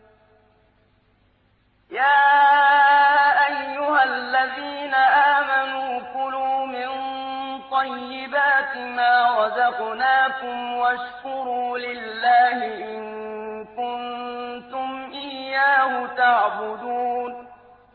A: يَا أَيُّهَا الَّذِينَ آمَنُوا كُلُوا مِن طَيِّبَاتِ مَا رَزَقْنَاكُمْ وَاشْكُرُوا لِلَّهِ إِن كُنتُمْ إِيَّاهُ تَعْبُدُونَ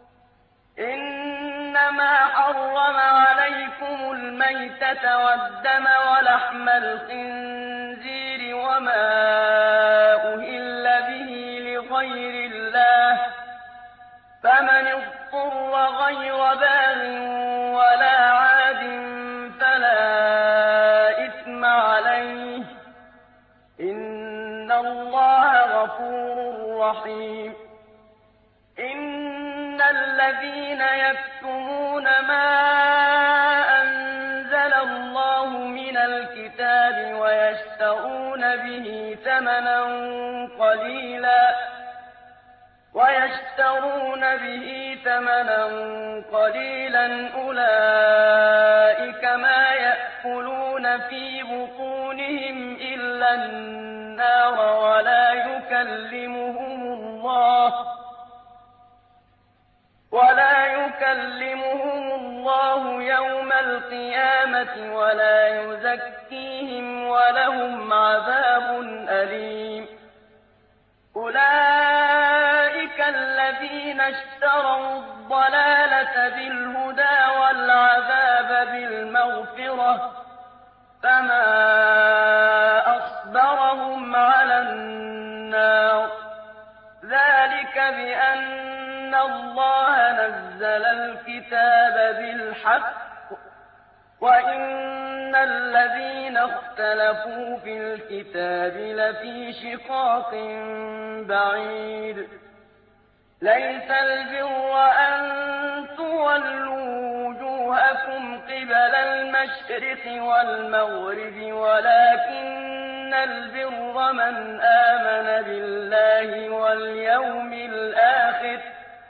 A: إِنَّمَا حَرَّمَ عَلَيْكُمُ الْمَيْتَةَ وَالدَّمَ وَلَحْمَ الْخِنزِيرِ وَمَا أُهِلَّ بِهِ لِغَيْرِ اللَّهِ ۖ فَمَنِ اضْطُرَّ غَيْرَ بَاغٍ وَلَا عَادٍ فَلَا إِثْمَ عَلَيْهِ ۚ إِنَّ اللَّهَ غَفُورٌ رَّحِيمٌ إِنَّ الَّذِينَ يَكْتُمُونَ مَا أَنزَلَ اللَّهُ مِنَ الْكِتَابِ وَيَشْتَرُونَ بِهِ ثَمَنًا قَلِيلًا أُولَٰئِكَ مَا يَأْكُلُونَ فِي بُطُونِهِمْ إِلَّا النَّارَ وَلَا يُكَلِّمُهُمُ اللَّهُ يَوْمَ الْقِيَامَةِ وَلَا يُزَكِّيهِمْ وَلَهُمْ عَذَابٌ أَلِيمٌ أولئك الذين اشتروا الضلالة بالهدى والعذاب بالمغفرة فما أصبرهم على النار ذلك بأن الله نزل الكتاب بالحق وإن الذين اختلفوا في الكتاب لفي شقاق بعيد ليس البر أن تولوا وجوهكم قبل المشرق والمغرب ولكن البر من آمن بالله واليوم الآخر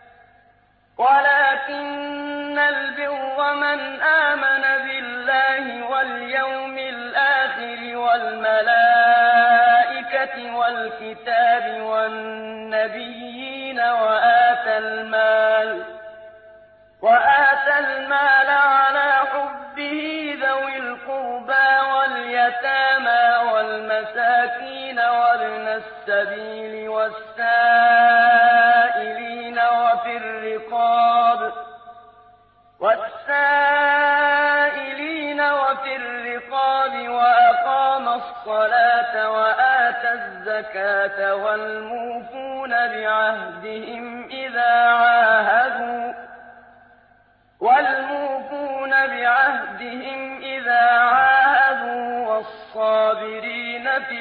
A: والملائكة والكتاب والنبيين وآتى المال على حبه ذوي القربى واليتامى والمساكين وابن السبيل والسائلين وفي الرقاب وأقام الصلاة وآتى الزكاة والموفون بعهدهم إذا عاهدوا والصابرين في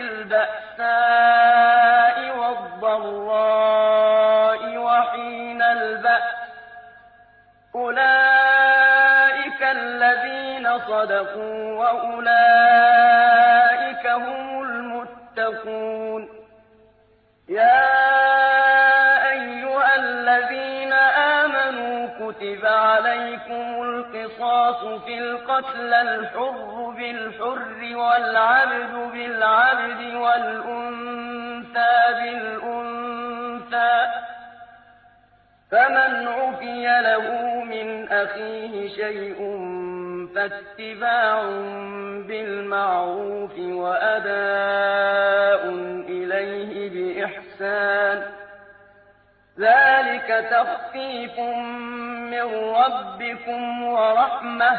A: البأساء والضراء وحين البأس أولئك الذين صدقوا وأولئك هم المتقون يا أيها الذين آمنوا كتب عليكم القصاص في القتلى الحر بالحر والعبد بالعبد والأنثى بالأنثى فمن عفي له من أخيه شيء فاتباع بالمعروف وأداء إليه بإحسان ذلك تخفيف من ربكم ورحمة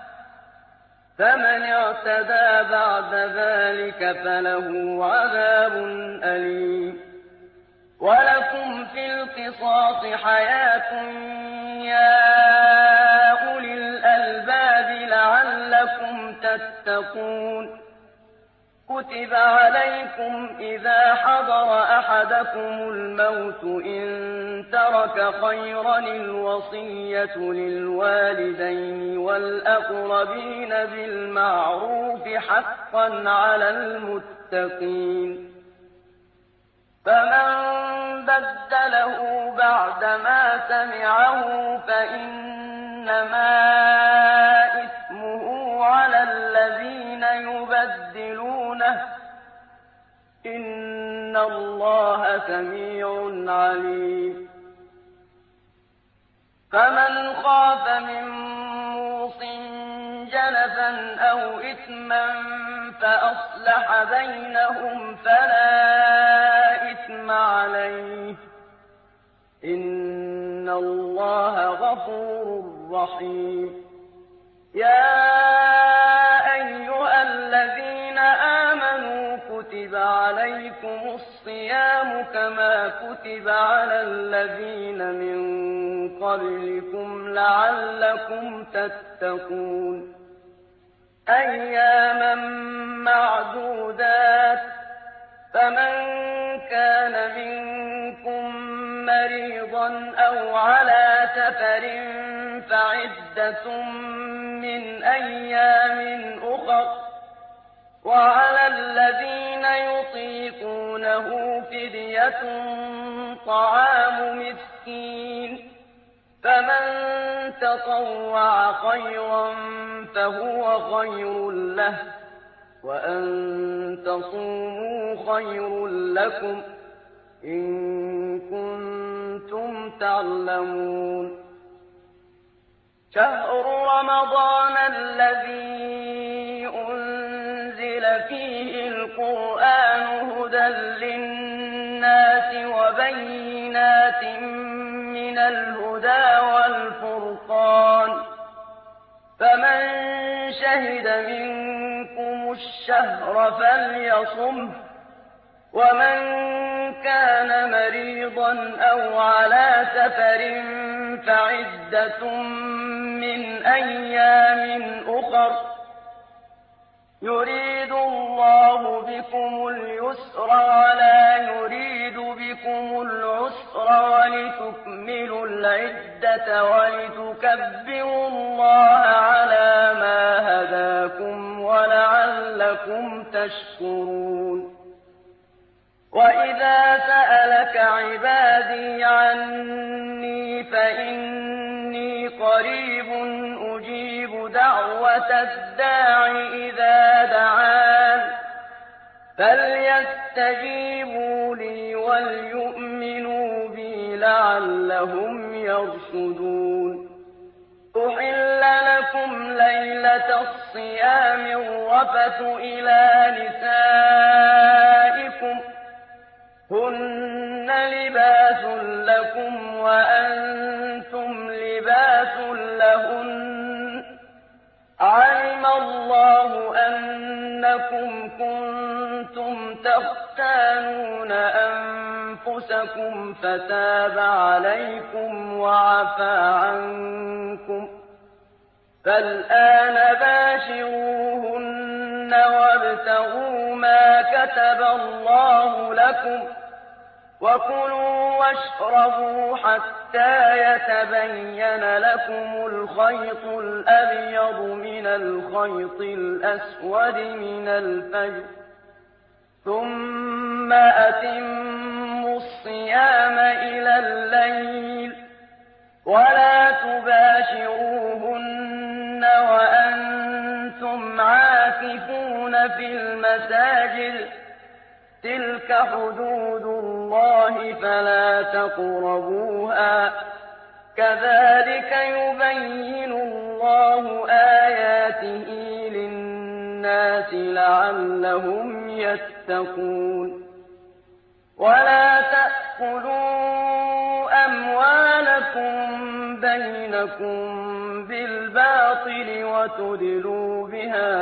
A: فمن اعتدى بعد ذلك فله عذاب أليم ولكم في القصاص حياة يا أولي الألباب لعلكم تتقون كتب عليكم إذا حضر أحدكم الموت إن ترك خيرا الوصية للوالدين والأقربين بالمعروف حقا على المتقين فمن بدله بعدما سمعه فإنما إثمه على الذين يبدلونه إن الله سميع عليم فمن خاف من موص جنفا أو إثما فأصلح بينهم فلا إثم عليه إن الله غفور رحيم يا أيها الذين آمنوا كتب عليكم الصيام كما كتب على الذين من قبلكم لعلكم تتقون أياما معدودات فمن كان منكم مريضا أو على سفر فعدة من أيام أخر وعلى الذين يطيقونه فدية طعام مسكين فمن تطوع خيرا فهو خير له وأن تصوموا خير لكم إن كنتم تعلمون شهر رمضان الذي أنزل فيه القرآن هدى للناس من الهدى والفرقان فمن شهد منكم الشهر فليصمه ومن كان مريضا أو على سفر فعدة من أيام أخر يريد الله بكم اليسر ولا يريد بكم العسر ولتكملوا العدة ولتكبروا الله على ما هداكم ولعلكم تشكرون وإذا سألك عبادي عني فإني قريب أجيب دعوة الداع إذا دعان فليستجيبوا لي وليؤمنوا بي لعلهم يرشدون أحل لكم ليلة الصيام الرفث إلى نسائكم هن لباس لكم وأنتم لباس لهن علم الله أنكم كنتم تختانون أنفسكم فتاب عليكم وعفى عنكم فالآن باشروهن وابتغوا ما كتب الله لكم وكلوا واشربوا حتى يتبين لكم الخيط الأبيض من الخيط الأسود من الفجر ثم أتموا الصيام إلى الليل ولا تباشروهن وأنتم عاكفون في المساجد تلك حدود الله فلا تقربوها كذلك يبين الله آياته للناس لعلهم يتقون ولا تأكلوا أموالكم بينكم بالباطل وتدلوا بها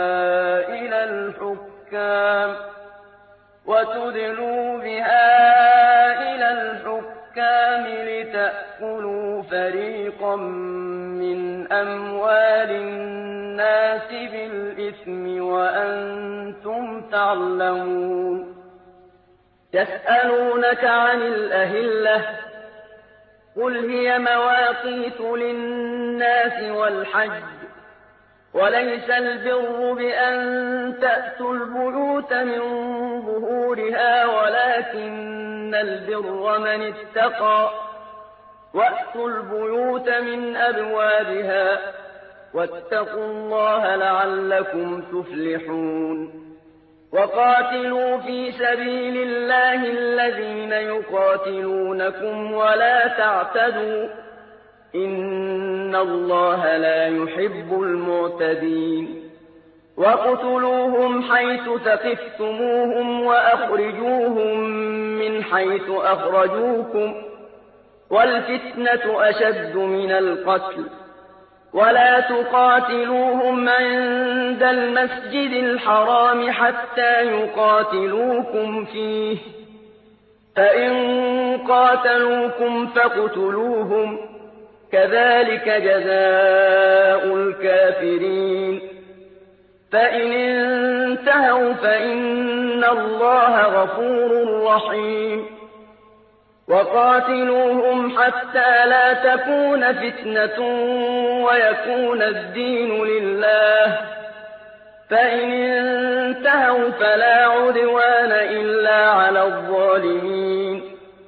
A: إلى الحكام لتأكلوا فريقا من أموال الناس بالإثم وأنتم تعلمون يسألونك عن الأهلة قل هي مواقيت للناس والحج وليس البر بأن تأتوا البيوت من ظهورها ولكن البر من اتقى وأتوا البيوت من أبوابها واتقوا الله لعلكم تفلحون وقاتلوا في سبيل الله الذين يقاتلونكم ولا تعتدوا إن الله لا يحب المعتدين وَاقْتُلُوهُمْ حَيْثُ ثَقِفْتُمُوهُمْ وَأَخْرِجُوهُم مِّنْ حَيْثُ أَخْرَجُوكُمْ ۚ وَالْفِتْنَةُ أَشَدُّ مِنَ الْقَتْلِ ۚ وَلَا تُقَاتِلُوهُمْ عِندَ الْمَسْجِدِ الْحَرَامِ حَتَّىٰ يُقَاتِلُوكُمْ فِيهِ ۖ فَإِن قَاتَلُوكُمْ فَاقْتُلُوهُمْ ۗ كَذَٰلِكَ جَزَاءُ الْكَافِرِينَ فَإِنِ انتَهَوْا فَإِنَّ اللَّهَ غَفُورٌ رَّحِيمٌ وَقَاتِلُوهُمْ حَتَّىٰ لَا تَكُونَ فِتْنَةٌ وَيَكُونَ الدِّينُ لِلَّهِ ۖ فَإِنِ انتَهَوْا فَلَا عُدْوَانَ إِلَّا عَلَى الظَّالِمِينَ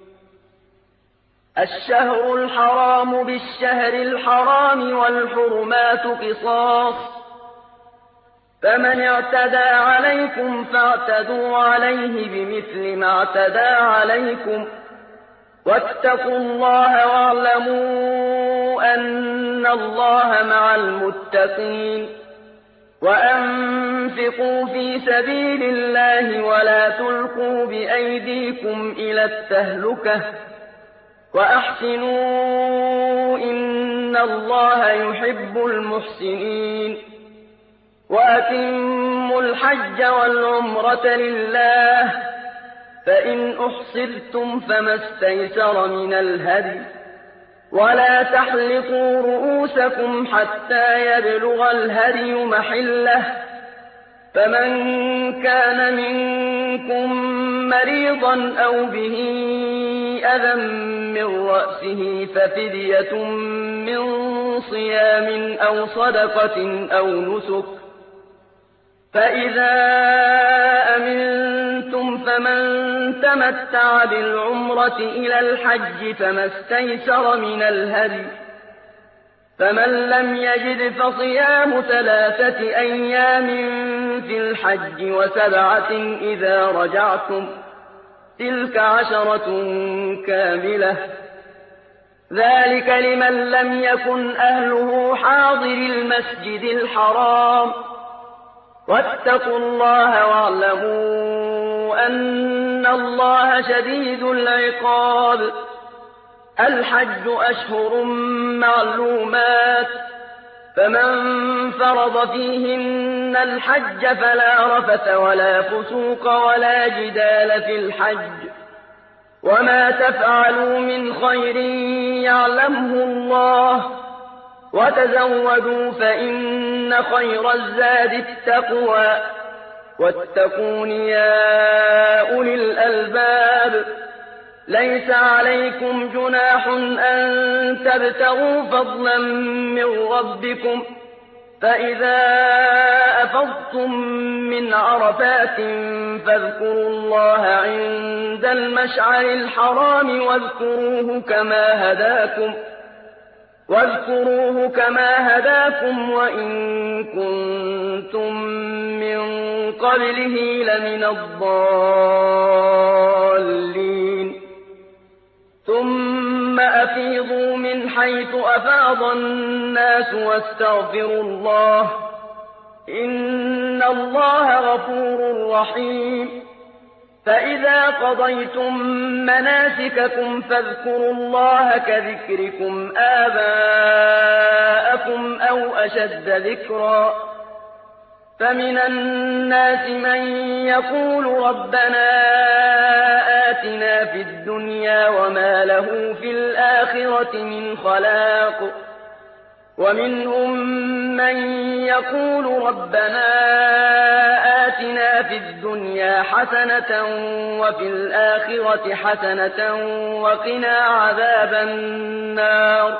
A: الشَّهْرُ الْحَرَامُ بِالشَّهْرِ الْحَرَامِ وَالْحُرُمَاتُ قِصَاصٌ ۚ فَمَنِ اعْتَدَىٰ عَلَيْكُمْ فَاعْتَدُوا عَلَيْهِ بِمِثْلِ مَا اعْتَدَىٰ عَلَيْكُمْ ۚ وَاتَّقُوا اللَّهَ وَاعْلَمُوا أَنَّ اللَّهَ مَعَ الْمُتَّقِينَ وَأَنفِقُوا فِي سَبِيلِ اللَّهِ وَلَا تُلْقُوا بِأَيْدِيكُمْ إِلَى التَّهْلُكَةِ وأحسنوا إن الله يحب المحسنين وأتموا الحج والعمرة لله فإن أحصرتم فما استيسر من الهدي ولا تحلقوا رؤوسكم حتى يبلغ الهدي محله فمن كان منكم مريضا أو به أذى من رأسه ففدية من صيام أو صدقة أو نسك فإذا أمنتم فمن تمتع بالعمرة إلى الحج فما استيسر من الهدي فمن لم يجد فصيام 3 أيام في الحج و7 إذا رجعتم تلك 10 كاملة ذلك لمن لم يكن أهله حاضر المسجد الحرام واتقوا الله واعلموا أن الله شديد العقاب الحج أشهر معلومات فمن فرض فيهن الحج فلا رفث ولا فسوق ولا جدال في الحج وما تفعلوا من خير يعلمه الله وتزودوا فإن خير الزاد التقوى واتقون يا أولي الألباب ليس عليكم جناح أن تبتغوا فضلا من ربكم فإذا أفضتم من عرفات فاذكروا الله عند المشعر الحرام واذكروه كما هداكم وإن كنتم من قبله لمن الضالين ثم أفيضوا من حيث أفاض الناس واستغفروا الله إن الله غفور رحيم فإذا قضيتم مناسككم فاذكروا الله كذكركم آباءكم أو أشد ذكرا فمن الناس من يقول ربنا آتنا في الدنيا وما له في الآخرة من خلاق ومنهم من يقول ربنا آتنا في الدنيا حسنة وفي الآخرة حسنة وقنا عذاب النار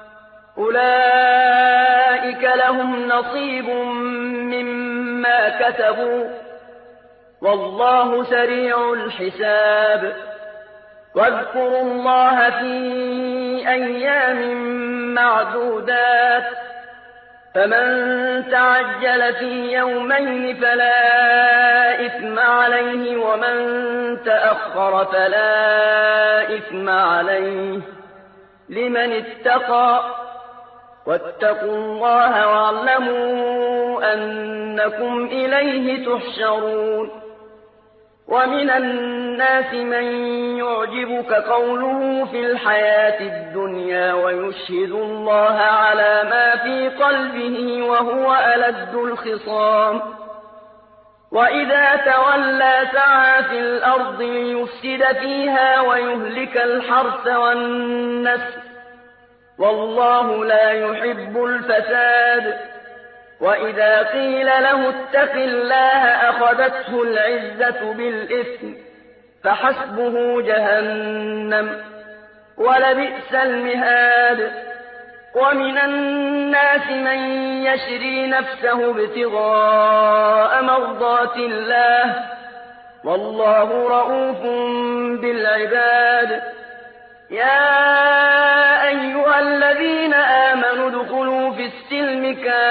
A: أولئك لهم نصيب مما كسبوا والله سريع الحساب واذكروا الله في أيام معدودات فمن تعجل في يومين فلا إثم عليه ومن تأخر فلا إثم عليه لمن اتقى واتقوا الله واعلموا أنكم إليه تحشرون ومن الناس من يعجبك قوله في الحياة الدنيا ويشهد الله على ما في قلبه وهو ألد الخصام وإذا تولى سعى في الأرض ليفسد فيها ويهلك الحرث والنسل والله لا يحب الفساد وإذا قيل له اتق الله أخذته العزة بالإثم فحسبه جهنم ولبئس المهاد ومن الناس من يشري نفسه ابتغاء مرضات الله والله رءوف بالعباد يا أيها الذين آمنوا ادخلوا في السلم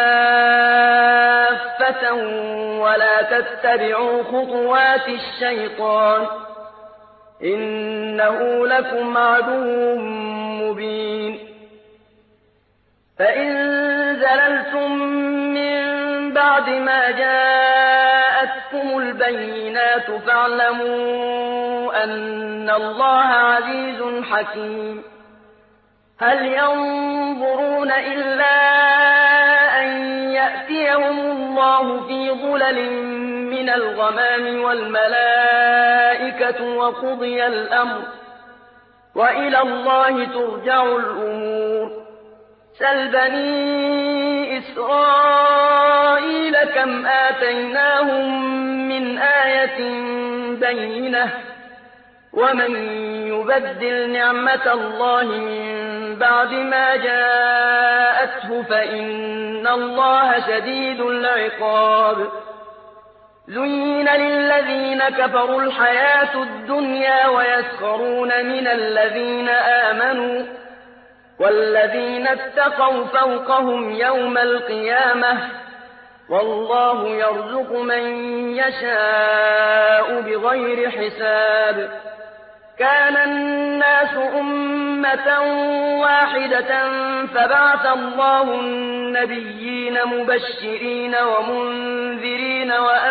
A: كافة ولا تتبعوا خطوات الشيطان إنه لكم عدو مبين فإن زللتم من بعد ما جاءتكم جاءتكم البينات فاعلموا أن الله عزيز حكيم هل ينظرون إلا أن يأتيهم الله في ظلل من الغمام والملائكة وقضي الأمر وإلى الله ترجع الأمور سل بني إسرائيل كم آتيناهم من آية بينة ومن يبدل نعمة الله من بعد ما جاءته فإن الله شديد العقاب زين للذين كفروا الحياة الدنيا ويسخرون من الذين آمنوا والذين اتقوا فوقهم يوم القيامة والله يرزق من يشاء بغير حساب كان الناس أمة واحدة فبعث الله النبيين مبشرين ومنذرين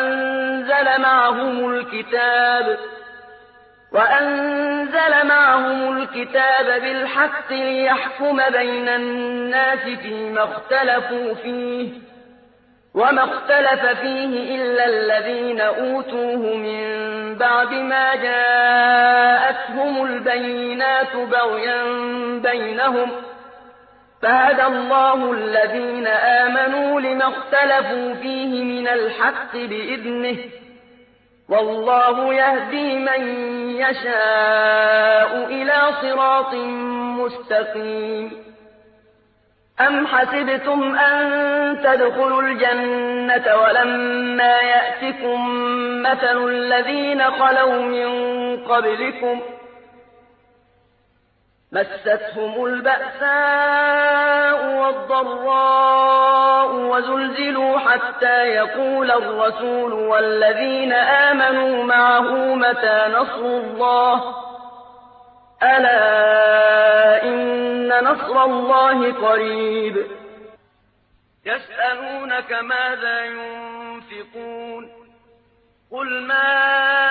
A: وأنزل معهم الكتاب بالحق ليحكم بين الناس فيما اختلفوا فيه وما اختلف فيه إلا الذين أوتوه من بعد ما جاءتهم البينات بغيا بينهم فهدى الله الذين آمنوا لما اختلفوا فيه من الحق بإذنه والله يهدي من يشاء إلى صراط مستقيم أم حسبتم أن تدخلوا الجنة ولما يأتكم مثل الذين خلوا من قبلكم مستهم البأساء والضراء وزلزلوا حتى يقول الرسول والذين آمنوا معه متى نصر الله ألا إن نصر الله قريب يسألونك ماذا ينفقون قل ما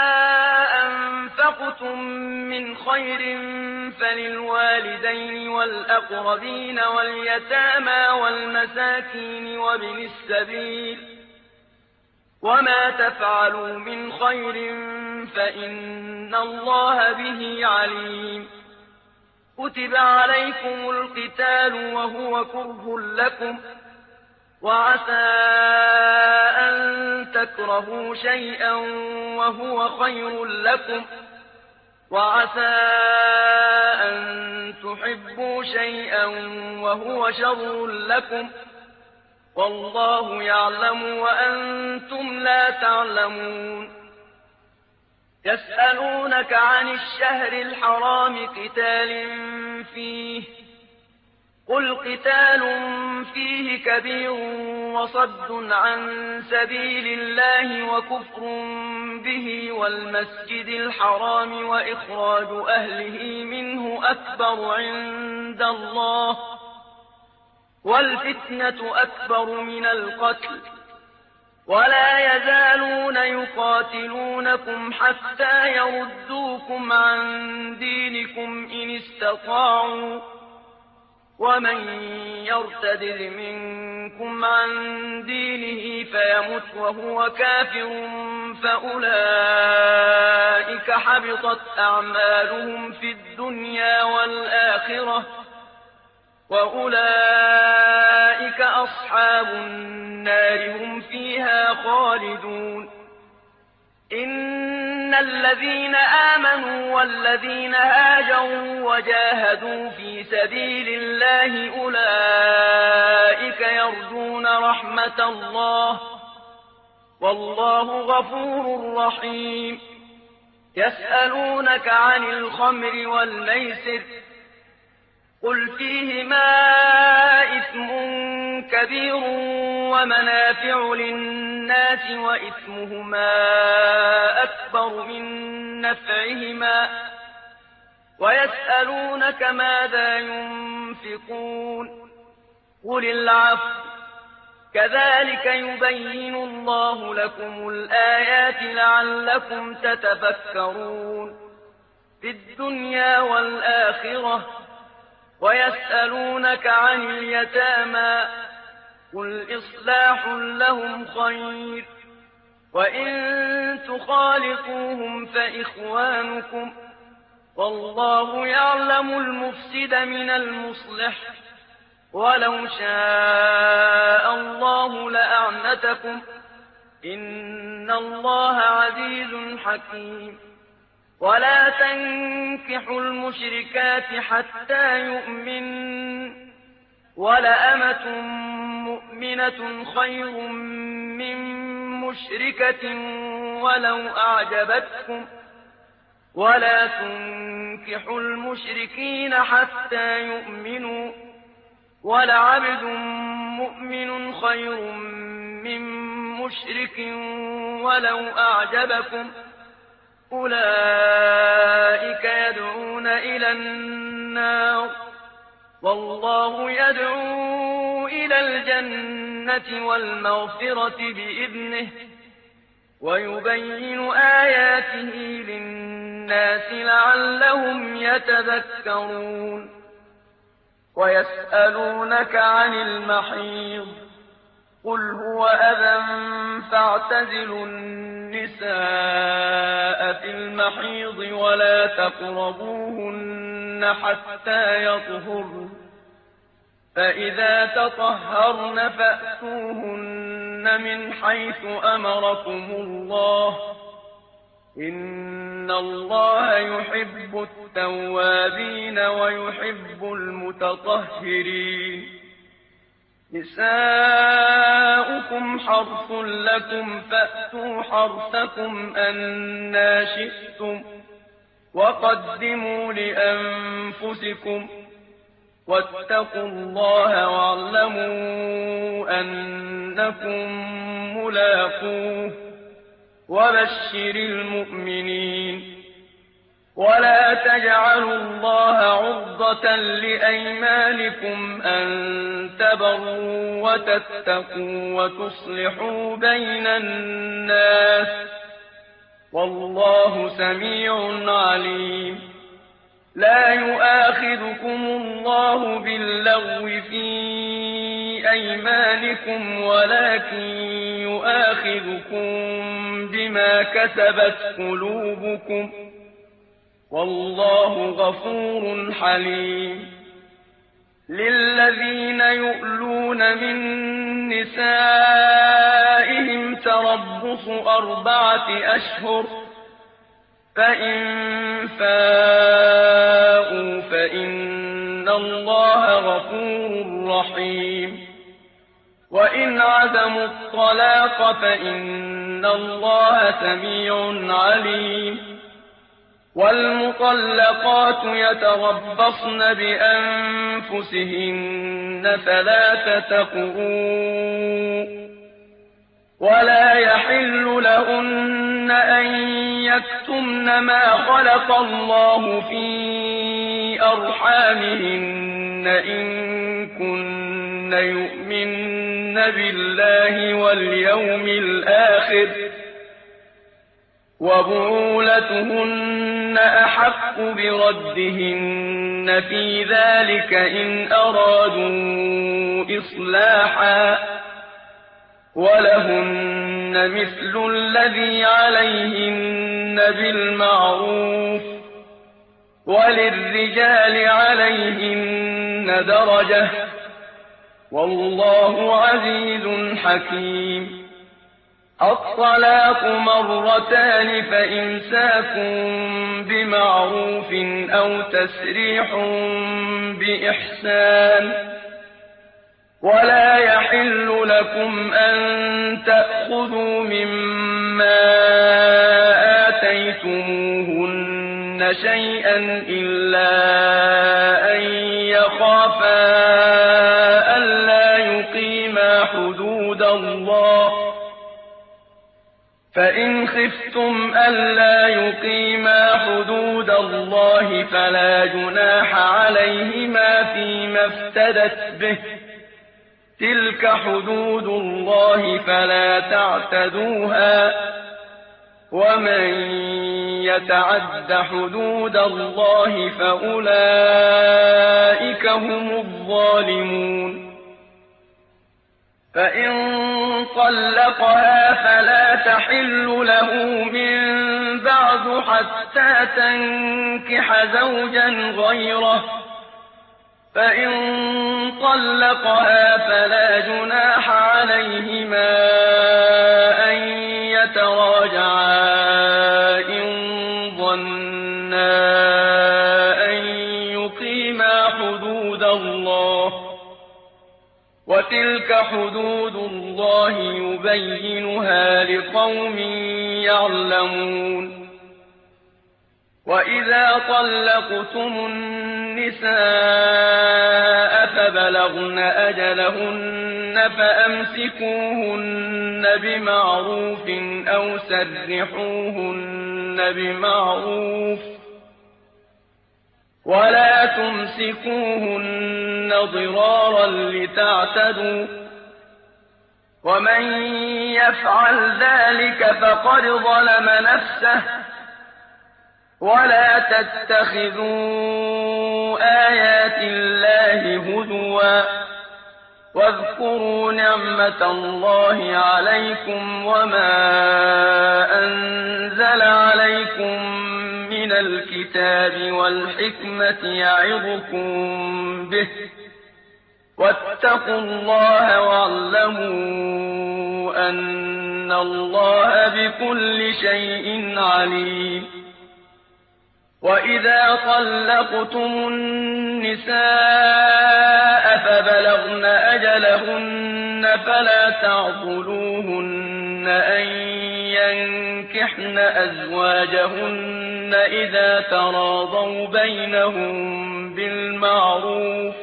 A: أنفقتم من خير فللوالدين والأقربين واليتامى والمساكين وابن السبيل وما تفعلوا من خير فإن الله به عليم كتب عليكم القتال وهو كره لكم وعسى أن تكرهوا شيئا وهو خير لكم وعسى أن تحبوا شيئا وهو شر لكم والله يعلم وأنتم لا تعلمون يسألونك عن الشهر الحرام قتال فيه قل قتال فيه كبير وصد عن سبيل الله وكفر به والمسجد الحرام وإخراج أهله منه أكبر عند الله والفتنة أكبر من القتل ولا يزالون يقاتلونكم حتى يردوكم عن دينكم إن استطاعوا ومن يرتد منكم عن دينه فيمت وهو كافر فأولئك حبطت أعمالهم في الدنيا والآخرة وأولئك أصحاب النار هم فيها خالدون إن الذين آمنوا والذين هاجروا وجاهدوا في سبيل الله أولئك يرجون رحمة الله والله غفور رحيم يسألونك عن الخمر والميسر قل فيهما إثم كبير ومنافع للناس وإثمهما أكبر من نفعهما ويسألونك ماذا ينفقون قل العفو كذلك يبين الله لكم الآيات لعلكم تتفكرون في الدنيا والآخرة. ويسألونك عن اليتامى قل إصلاح لهم خير وإن تخالطوهم فإخوانكم والله يعلم المفسد من المصلح ولو شاء الله لأعنتكم إن الله عزيز حكيم. ولا تنكحوا المشركات حتى يؤمنن ولأمة مؤمنة خير من مشركة ولو أعجبتكم ولا تنكحوا المشركين حتى يؤمنوا ولعبد مؤمن خير من مشرك ولو أعجبكم أولئك يدعون إلى النار والله يدعو إلى الجنة والمغفرة بإذنه ويبين آياته للناس لعلهم يتذكرون. ويسألونك عن المحيض قل هو أذى فاعتزلوا النساء في المحيض ولا تقربوهن حتى يطهرن فإذا تطهرن فأتوهن من حيث أمركم الله إن الله يحب التوابين ويحب المتطهرين. نساؤكم حرث لكم فأتوا حرثكم أنى شئتم وقدموا لأنفسكم واتقوا الله واعلموا أنكم ملاقوه وبشر المؤمنين. ولا تجعلوا الله عرضة لأيمانكم أن تبروا وتتقوا وتصلحوا بين الناس والله سميع عليم. لا يؤاخذكم الله باللغو في أيمانكم ولكن يؤاخذكم بما كسبت قلوبكم والله غفور حليم. للذين يؤلون من نسائهم تربص 4 أشهر فإن فاءوا فإن الله غفور رحيم. وإن عزموا الطلاق فإن الله سميع عليم. والمطلقات يتربصن بأنفسهن 3 قروء ولا يحل لهن أن يكتمن ما خلق الله في أرحامهن إن كن يؤمن بالله واليوم الآخر وبعولتهن أحق بردهن في ذلك إن أرادوا إصلاحا ولهن مثل الذي عليهن بالمعروف وللرجال عليهن درجة والله عزيز حكيم. الطلاق 2 فإمساك بمعروف أو تسريح بإحسان. ولا يحل لكم أن تأخذوا مما آتيتموهن شيئا إلا أن يخافا ألا يقيما حدود الله فإن خفتم ألا يقيما حدود الله فلا جناح عليهما فيما افتدت به تلك حدود الله فلا تعتدوها ومن يتعد حدود الله فأولئك هم الظالمون فإن طلقها فلا تحل له من بعد حتى تنكح زوجا غيره فإن طلقها فلا جناح عليهما أن يتراجعا إن ظنا أن يقيما حدود الله وتلك حدود الله يبينها لقوم يعلمون وإذا طلقتم النساء فبلغن أجلهن فأمسكوهن بمعروف أو سرحوهن بمعروف ولا تمسكوهن ضرارا لتعتدوا ومن يفعل ذلك فقد ظلم نفسه ولا تتخذوا آيات الله هزوا واذكروا نعمة الله عليكم وما أنزل عليكم من الكتاب والحكمة يعظكم به واتقوا الله واعلموا أن الله بكل شيء عليم وإذا طلقتم النساء فبلغن أجلهن فلا تعضلوهن أن ينكحن أزواجهن إذا تراضوا بينهم بالمعروف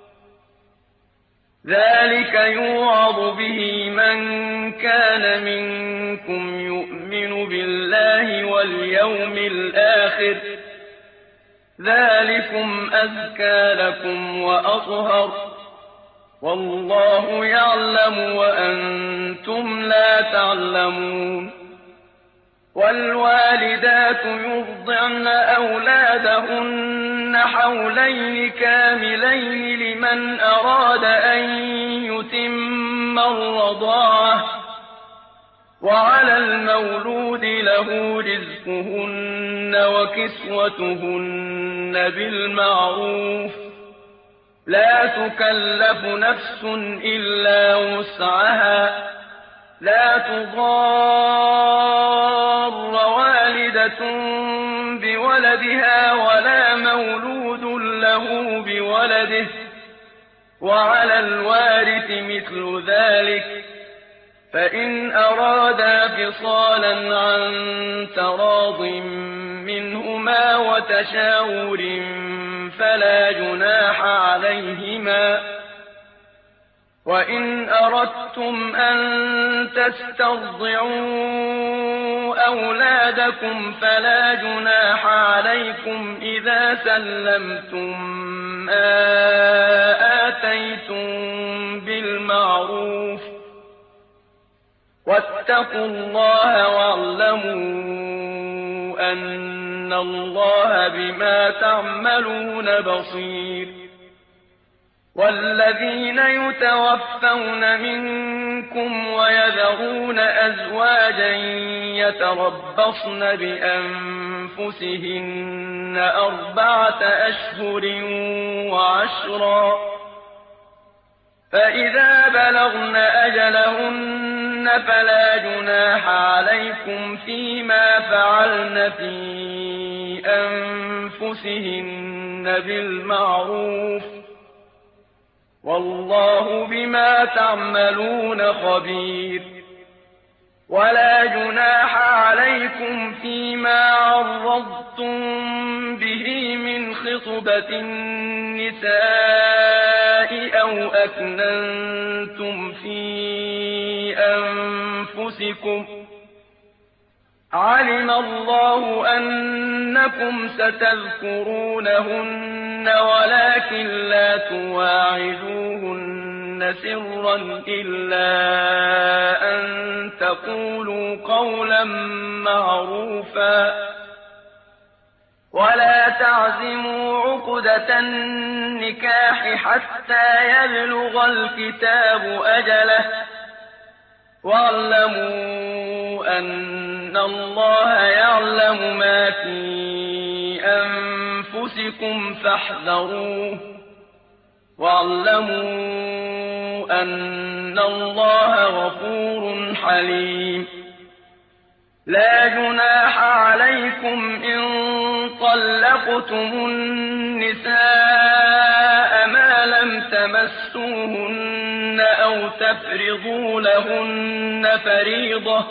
A: ذلك يوعظ به من كان منكم يؤمن بالله واليوم الآخر ذلكم أزكى لكم وأطهر والله يعلم وأنتم لا تعلمون والوالدات يرضعن أولادهن حولين كاملين لمن أراد أن يتم الرضاعة وعلى المولود له رزقهن وكسوتهن بالمعروف لا تكلف نفس إلا وسعها لا تضار والدة بولدها ولا مولود له بولده وعلى الوارث مثل ذلك فإن أرادا فصالا عن تراض منهما وتشاور فلا جناح عليهما وإن أردتم أن تسترضعوا أولادكم فلا جناح عليكم إذا سلمتم ما آتيتم بالمعروف واتقوا الله واعلموا أن الله بما تعملون بصير والذين يتوفون منكم ويذرون أزواجا يتربصن بأنفسهن 4 أشهر وعشرا فإذا بلغن أجلهن فلا جناح عليكم فيما فعلن في أنفسهن بالمعروف والله بما تعملون خبير ولا جناح عليكم فيما عرضتم به من خطبة النساء أو أكننتم في أنفسكم علم الله أنكم ستذكرونهن ولكن لا تواعدوهن سرا إلا أن تقولوا قولا معروفا ولا تعزموا عقدة النكاح حتى يبلغ الكتاب أجله واعلموا أن الله يعلم ما في أنفسكم فاحذروه واعلموا أن الله غفور حليم لا جناح عليكم إن طلقتم النساء ما لم تمسوهن أو تفرضوا لهن فريضة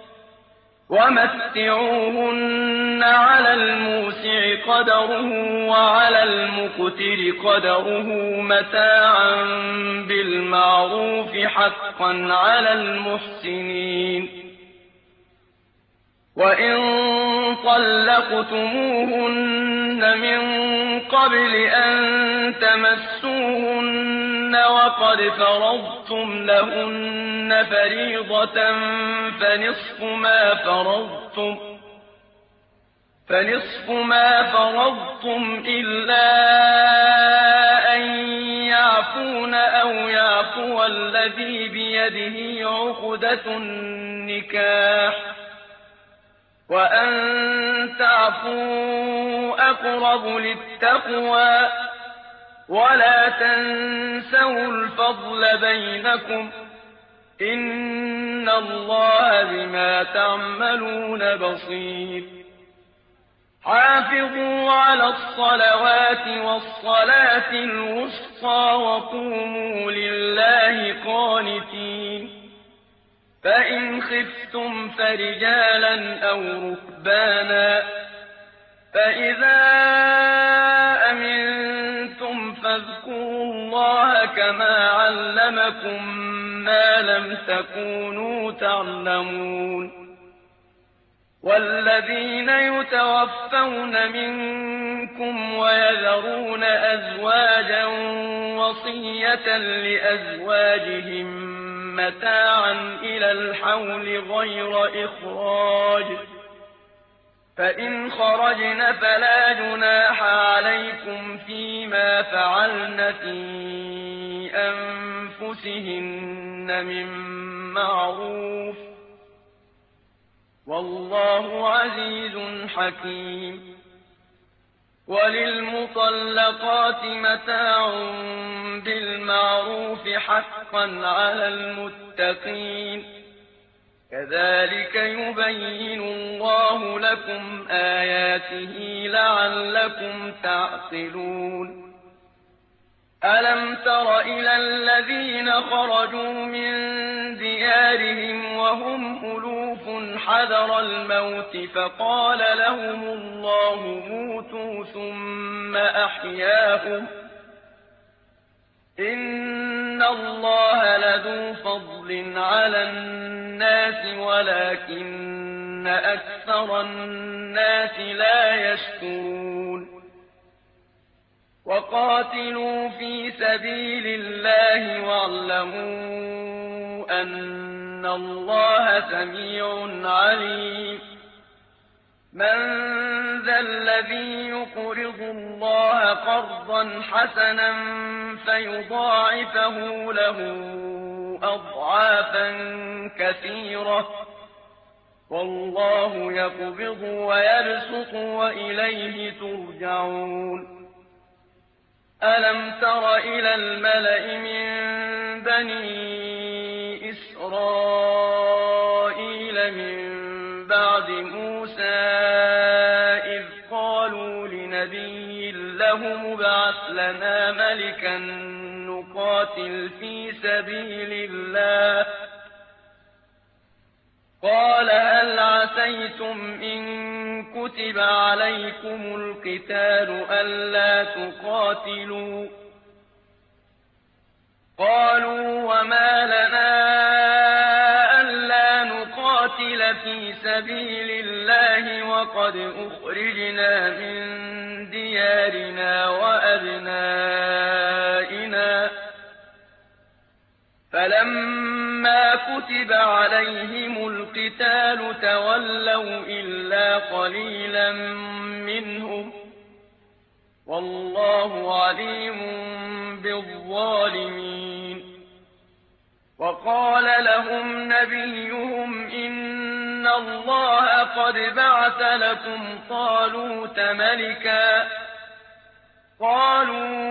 A: ومتعوهن على الموسع قدره وعلى المقتر قدره متاعا بالمعروف حقا على المحسنين وإن طلقتموهن من قبل أن تمسوهن وقد فرضتم لهن فريضة فنصف ما فرضتم إلا أن يعفون أو يعفو الذي بيده عقدة النكاح وأن تعفوا أقرب للتقوى ولا تنسوا الفضل بينكم إن الله بما تعملون بصير حافظوا على الصلوات والصلاة الوسطى وقوموا لله قانتين فإن خفتم فرجالا أو ركبانا فإذا أمنتم فاذكروا الله كما علمكم ما لم تكونوا تعلمون والذين يتوفون منكم ويذرون أزواجا وصية لأزواجهم متاعا إلى الحول غير إخراج فإن خرجن فلا جناح عليكم فيما فعلن في أنفسهن من معروف والله عزيز حكيم وللمطلقات متاع بالمعروف حقا على المتقين كذلك يبين الله لكم آياته لعلكم تعقلون ألم تر إلى الذين خرجوا من ديارهم وهم ألوف حذر الموت فقال لهم الله موتوا ثم أحياهم إن الله لذو فضل على الناس ولكن أكثر الناس لا يشكرون وقاتلوا في سبيل الله واعلموا أن الله سميع عليم من ذا الذي يقرض الله قرضا حسنا فيضاعفه له أضعافا كثيرة والله يقبض ويبسط وإليه ترجعون ألم تر إلى الملأ من بني إسرائيل من بعد موسى إذ قالوا لنبي له ابعث لنا ملكا نقاتل في سبيل الله قال هل عسيتم إن كتب عليكم القتال ألا تقاتلوا قالوا وما لنا ألا نقاتل في سبيل الله وقد أخرجنا من ديارنا وأبنائنا فلما كتب عليهم القتال تولوا إلا قليلا منهم والله عليم بالظالمين. وقال لهم نبيهم إن الله قد بعث لكم طالوت ملكا. قالوا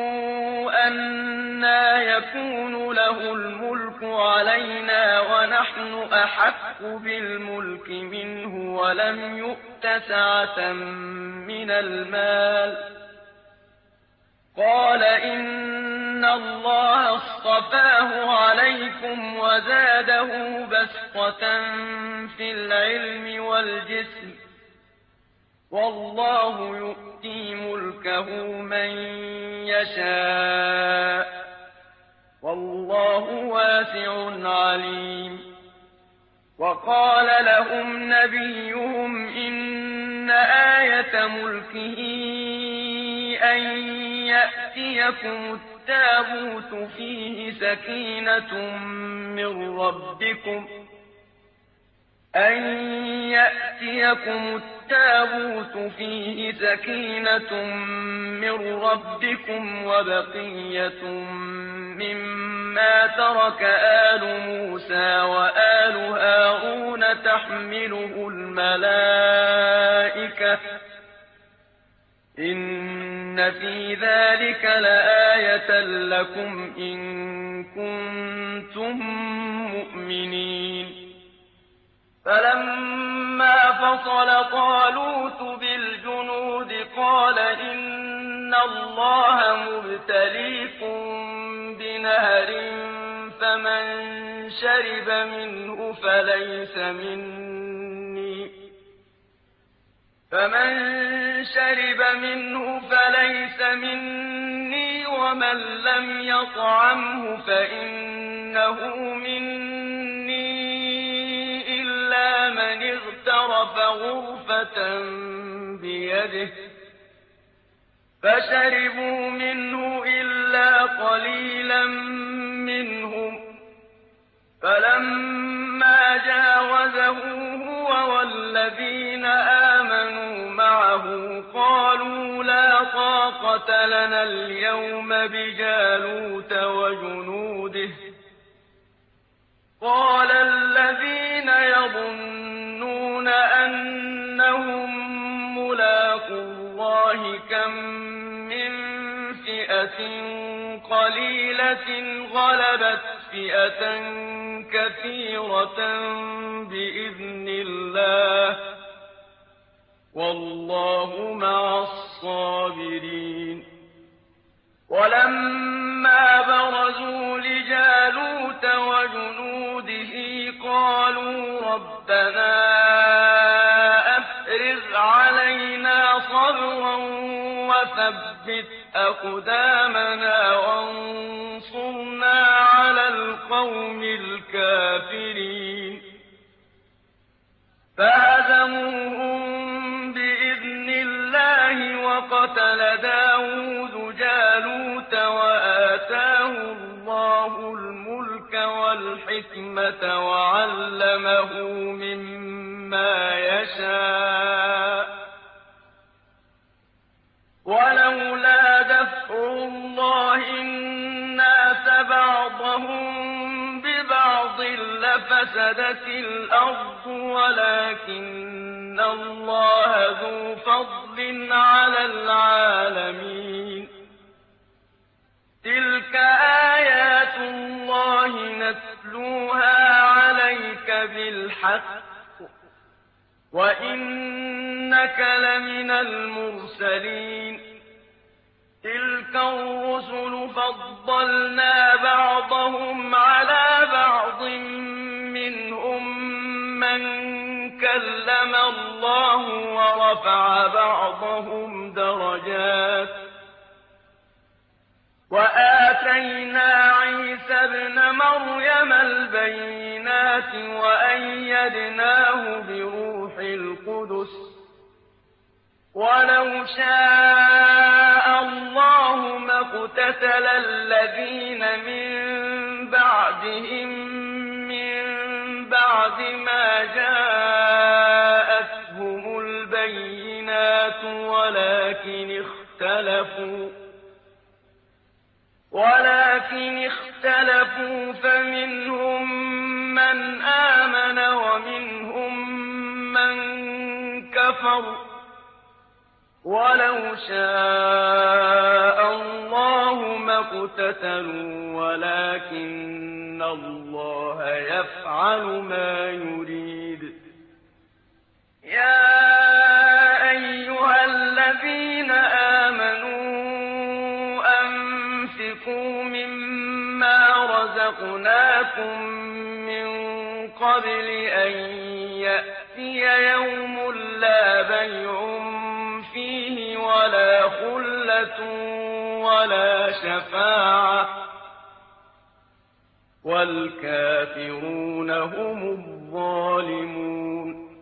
A: أنى يكون له الملك علينا ونحن أحق بالملك منه ولم يؤت سعة من المال. قال إن الله اصطفاه عليكم وزاده بسطة في العلم والجسم والله يؤتي ملكه من يشاء والله واسع عليم. وقال لهم نبيهم إن آية ملكه أن يأتيكم التابوت فيه سكينة من ربكم وبقية مما ترك آل موسى وآل هارون تحمله الملائكة إن في ذلك لآية لكم إن كنتم مؤمنين. فلما فصل طالوت بالجنود قال إن الله مبتليكم بنهر فمن شرب منه فليس مني ومن لم يطعمه فإنه مني إلا من اغترف غرفة بيده فشربوا منه إلا قليلا منهم. فلما جاوزه هو والذين آمنوا معه قالوا لا طاقة لنا اليوم بجالوت وجنوده. قال الذين يظنون أنهم ملاقو الله كم من فئة قليلة غلبت فئة كثيرة بإذن الله والله مع الصابرين. ولما برزوا لجالوت وجنوده قالوا ربنا أفرغ علينا صبرا وثبت أقدامنا وانصرنا على القوم الكافرين. فهزموهم بإذن الله وقتل داود جالوت وآتاه الله الملك والحكمة وعلمه مما يشاء. ولولا دفع الله الناس بعضهم ببعض لفسدت الأرض ولكن الله ذو فضل على العالمين. تلك آيات الله نتلوها عليك بالحق وإنك لمن المرسلين. تلك الرسل فضلنا بعضهم على بعض منهم من كلم الله ورفع بعضهم درجات. وآتينا عيسى ابن مريم البينات وأيدناه بروح القدس. ولو شاء الله ما اقتتل الذين من بعد بَعْدِهِم مِّن بَعْدِ مَا جَاءَتْهُمُ الْبَيِّنَاتُ ولكن اختلفوا فمنهم من آمن ومنهم من كفر ولو شاء الله ما اقتتلوا ولكن الله يفعل ما يريد يا أيها الذين آمنوا أنفقوا مما رزقناكم من قبل أن يأتي يوم لا بيع فيه ولا خلة ولا شفاعة والكافرون هم الظالمون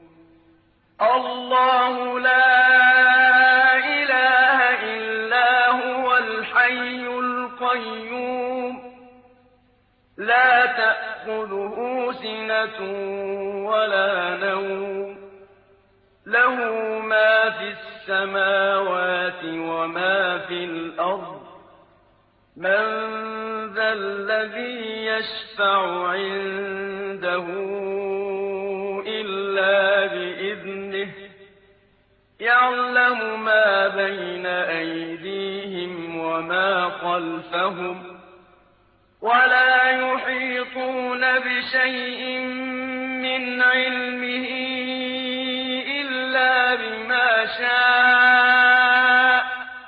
A: الله لا إله إلا هو الحي القيوم لا تأخذه سنة ولا نوم له ما في السماوات وما في الأرض من ذا الذي يشفع عنده إلا بإذنه يعلم ما بين أيديهم وما خلفهم ولا يحيطون بشيء من علمه إلا بما شاء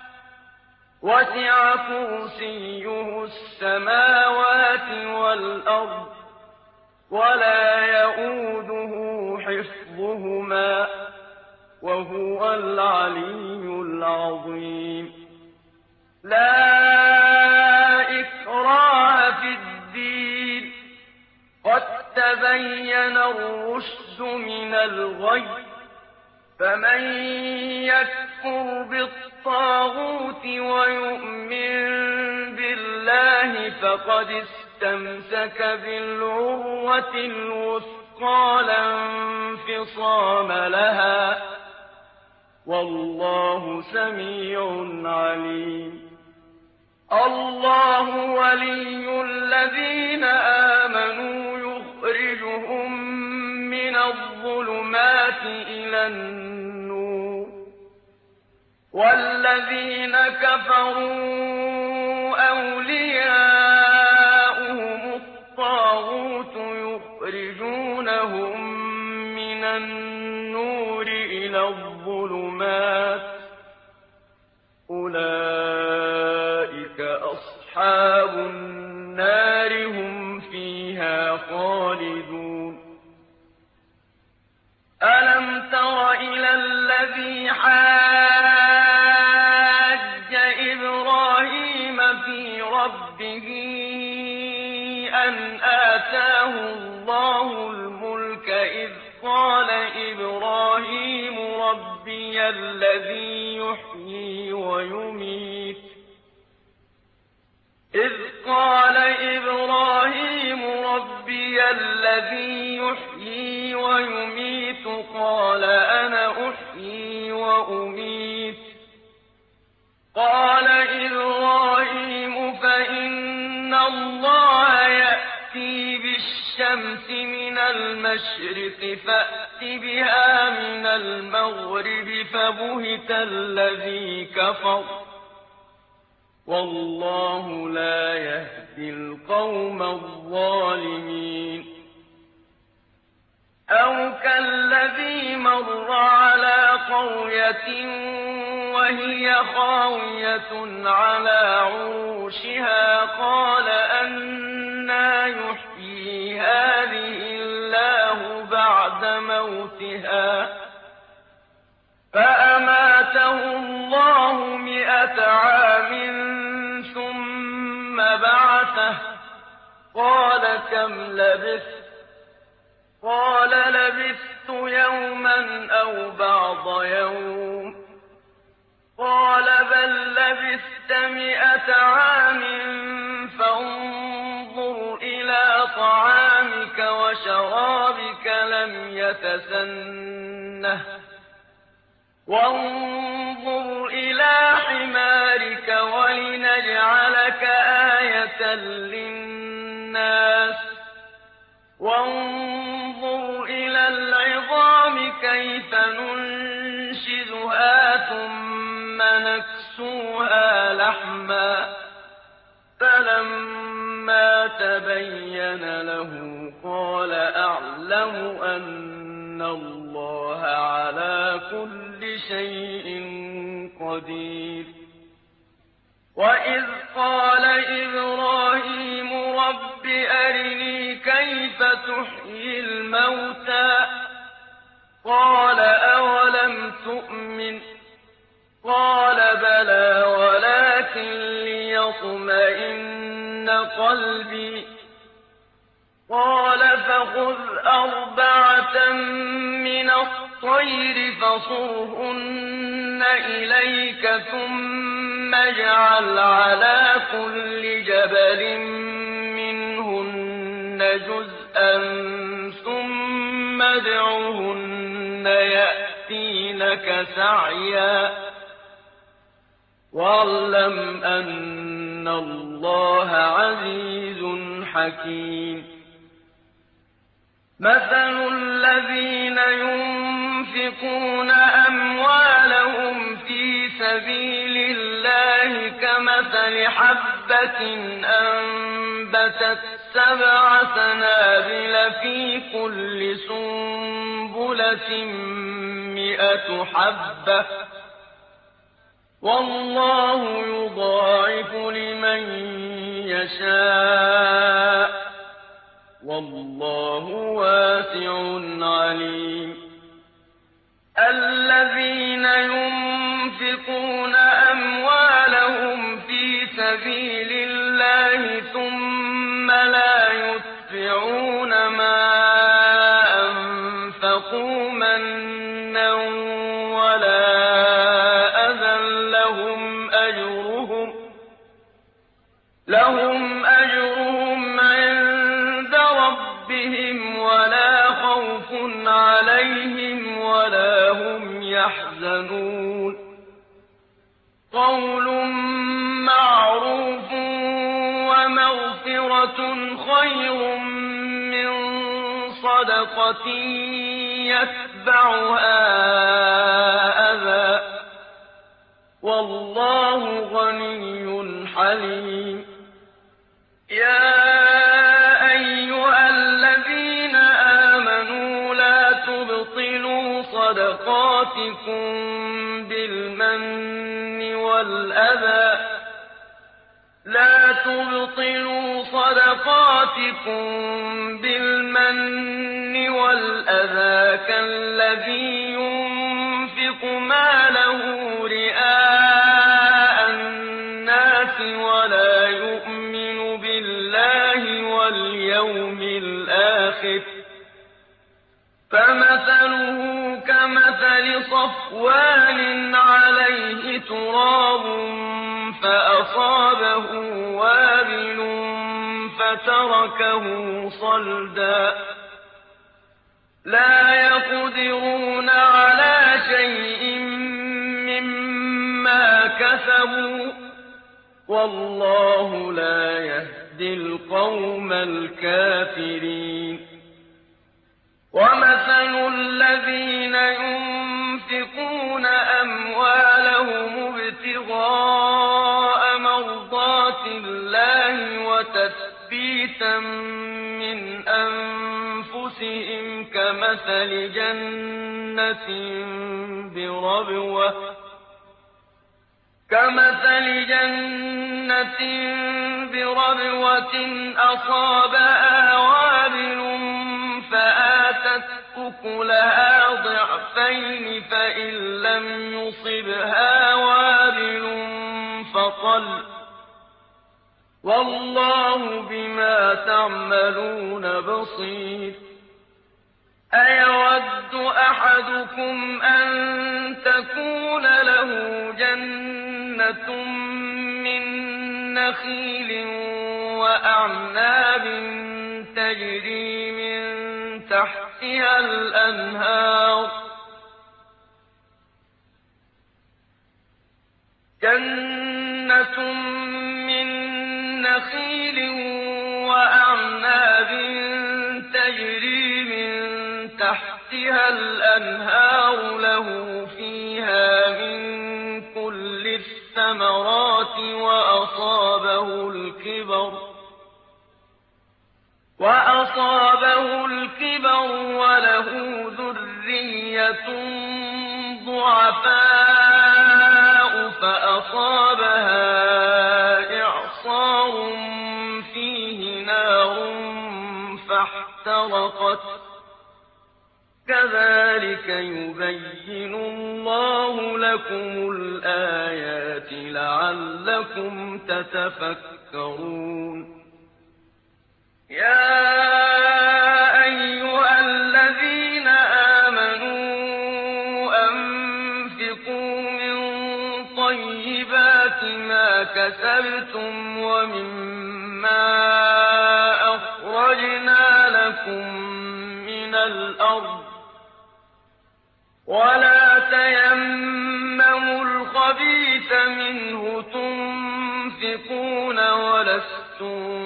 A: وسع كرسيه السماوات والأرض ولا يئوده حفظهما وهو العلي العظيم لا إكراه في الدين قد تبين الرشد من الغي فمن يكفر بالطاغوت ويؤمن بالله فقد استمسك بالعروة الوثقى لا انفصام لها والله سميع عليم الله ولي الذين آمنوا يخرجهم من الظلمات إلى النور والذين كفروا أولياؤهم الطاغوت يخرجونهم من النور إلى الظلمات أولئك أصحاب النار هم فيها خالدون ألم تر إلى الذي حاج إبراهيم في ربه أن آتاه الله الملك إذ قال إبراهيم ربي الذي يحيي ويميت قال أنا أحيي وأميت قال إبراهيم فإن الله يأتي بالشمس من المشرق فأت بها من المغرب فبهت الذي كفر والله لا يهدي القوم الظالمين أو كالذي مر على قرية وهي خاوية على عروشها قال أنى يحيي هذه الله بعد موتها فأماته الله 100 عام ثم بعثه قال كم لبثت قال لبثت يوما أو بعض يوم قال بل لبثت 100 عام فانظر إلى بقية سنة وانظر إلى حمارك ولنجعلك آية للناس وانظر إلى العظام كيف ننشزها ثم نكسوها لحما فلما تبين له قال أعلم أن الله على كل شيء قدير وإذ قال إبراهيم رب أرني كيف تحيي الموتى قال أولم تؤمن قال بلى ولكن ليطمئن قلبي قال فخذ أربعة من الطير فصرهن إليك ثم اجعل على كل جبل منهن جزءا ثم ادعهن يأتينك سعيا واعلم أن الله عزيز حكيم مثل الذين ينفقون أموالهم في سبيل الله كمثل حبة أنبتت 7 سنابل في كل سنبلة 100 حبة والله يضاعف لمن يشاء والله واسع عليم الذين ينفقون أموالهم في سبيل الله ثم لا يتبعون ما أنفقوا منا ولا أذى لهم أجرهم عند ربهم ولا خوف عليهم ولا هم يحزنون قول معروف ومغفرة خير من صدقة يتبعها أذى والله غني حليم يا أيها الذين آمنوا لا تبطلوا صدقاتكم بالمن والأذى كالذي ينفق ماله رئاء الناس ولا يؤمن بالله واليوم الآخر فمثله كمثل صفوان عليه تراب فأصابه وابل فتركه صلدا لا يقدرون على شيء مما كسبوا والله لا يهدي القوم الكافرين ومثل الذين ينفقون أموالهم ابتغاء مرضات الله وتثبيتا من أنفسهم كمثل جنة بربوة أصابها وابل فآتت أكلها ضعفين فإن لم يصبها وابل فطل والله بما تعملون بصير أيود أحدكم أن تكون له جنة من نخيل وأعناب تجري من تحت تحتها الأنهار جنة من نخيل وأعناب تجري من تحتها الأنهار له فيها من كل الثمرات وأصابه الكبر وله ذرية ضعفاء فأصابها إعصار فيه نار فاحترقت كذلك يبين الله لكم الآيات لعلكم تتفكرون يا أيها الذين آمنوا أنفقوا من طيبات ما كسبتم ومما أخرجنا لكم من الأرض ولا تيمموا الخبيث منه تنفقون ولستم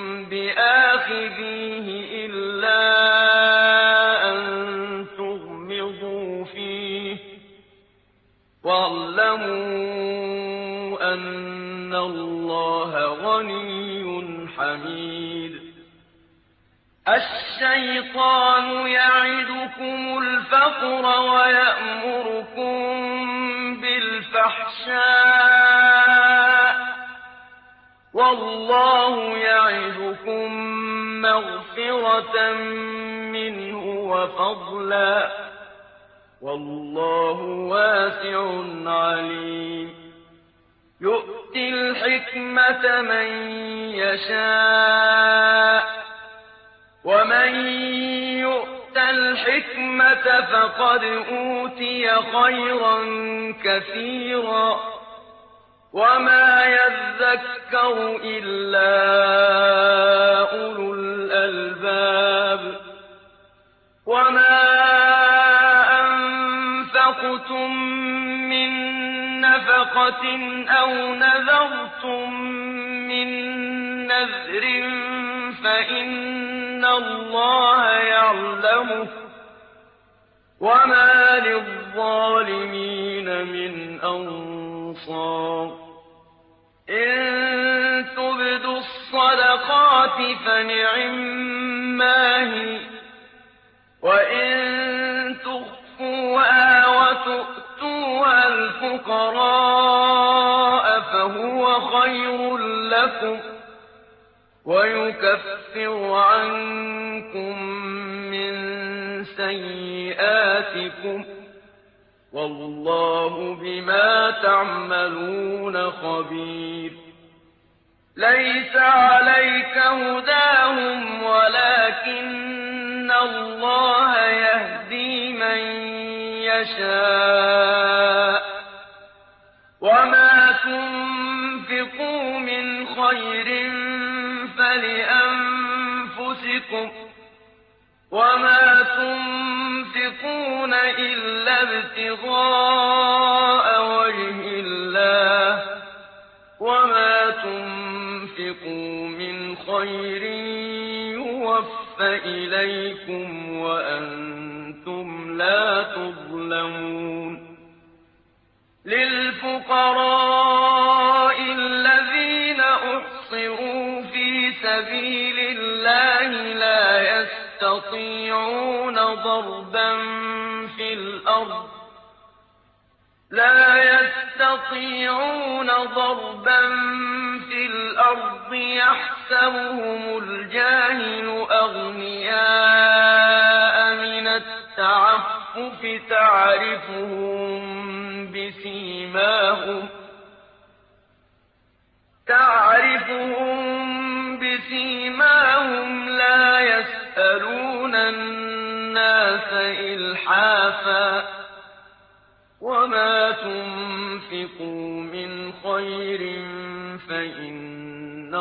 A: بآخذيه إلا أن تغمضوا فيه واعلموا أن الله غني حميد الشيطان يعدكم الفقر ويأمركم بالفحشاء والله يعدكم مغفرة منه وفضلا والله واسع عليم يؤتي الحكمة من يشاء ومن يؤت الحكمة فقد أوتي خيرا كثيرا وما يذكر إلا أولو الألباب وما أنفقتم من نفقة أو نذرتم من نذر فإن الله يعلمه وما للظالمين من أنصار إن تبدوا الصدقات فنعما هي وإن تخفوها وتؤتوها الفقراء فهو خير لكم ويكفر عنكم من سيئاتكم والله بما تعملون خبير ليس عليك هداهم ولكن الله يهدي من يشاء وما تنفقوا من خير فلأنفسكم وما تنفقون إلا ابتغاء وجه الله وما تنفقوا من خير يوفى إليكم وأنتم لا تظلمون للفقراء الذين أحصروا في سبيل الله لا يستطيعون ضربا في الأرض يحسبهم الجاهل أغنياء من التعفف تعرفهم بسيماهم لا يسألون الناس إلحافا وما تنفقوا من خير فإن إِنَّ اللَّهَ بِهِ عَلِيمٌ.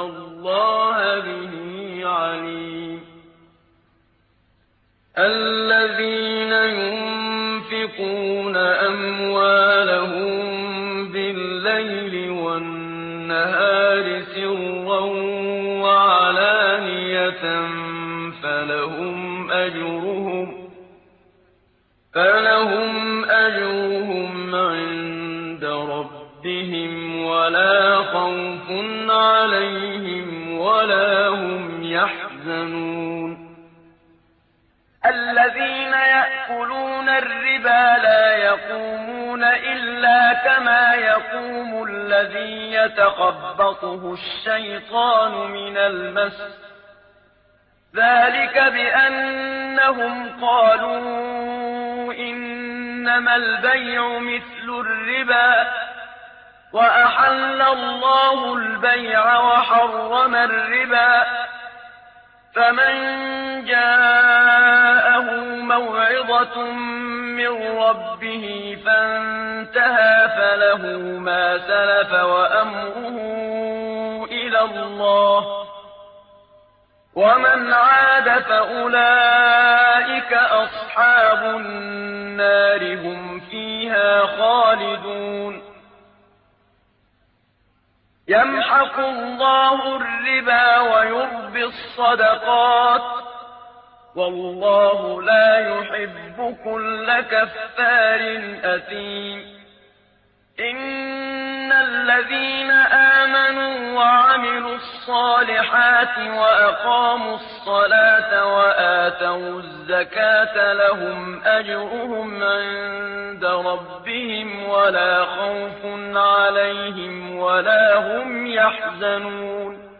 A: الذين ينفقون أموالهم بالليل والنهار سرا وعلانية فلهم أجرهم عند ربهم ولا خوف عليهم ولا هم يحزنون الذين يأكلون الربا لا يقومون إلا كما يقوم الذي يتخبطه الشيطان من المس ذلك بأنهم قالوا إنما البيع مثل الربا وأحل الله البيع وحرم الربا فمن جاءه موعظة من ربه فانتهى فله ما سلف وأمره إلى الله ومن عاد فأولئك أصحاب النار هم فيها خالدون يمحق الله الربا ويربي الصدقات والله لا يحب كل كفار أثيم إن الذين آمنوا وعملوا الصالحات وأقاموا الصلاة وآتوا الزكاة لهم أجرهم عند ربهم ولا خوف عليهم ولا هم يحزنون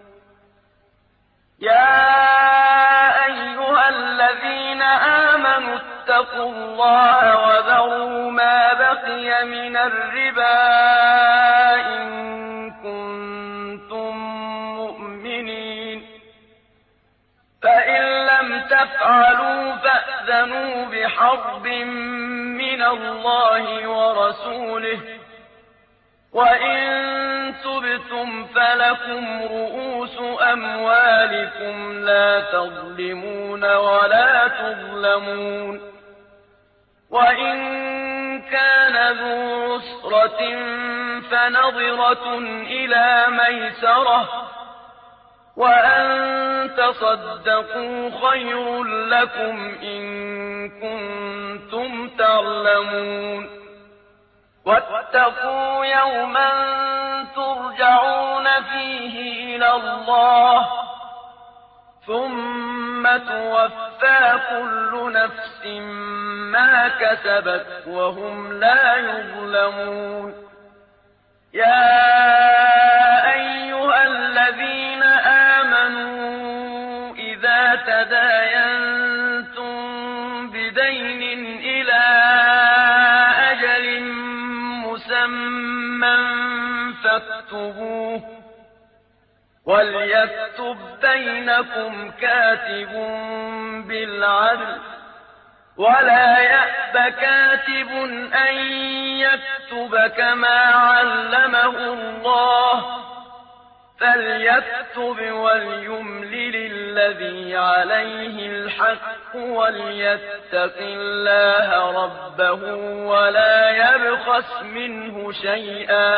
A: يا أيها الذين آمنوا اتقوا الله وذروا ما بقي من الربا إن كنتم مؤمنين فإن لم تفعلوا فأذنوا بحرب من الله ورسوله وإن تبتم فلكم رؤوس أموالكم لا تظلمون ولا تظلمون وإن كان ذو عسرة فنظرة إلى ميسرة وأن تصدقوا خير لكم إن كنتم تعلمون واتقوا يوما ترجعون فيه إلى الله ثم توفى كل نفس ما كسبت وهم لا يظلمون يا أيها الذين آمنوا إذا تداينتم بدين إلى أجل مسمى فاكتبوه وليكتب بينكم كاتب بالعدل ولا يأب كاتب أن يكتب كما علمه الله فليكتب وليملل الذي عليه الحق وليتق الله ربه ولا يبخس منه شيئا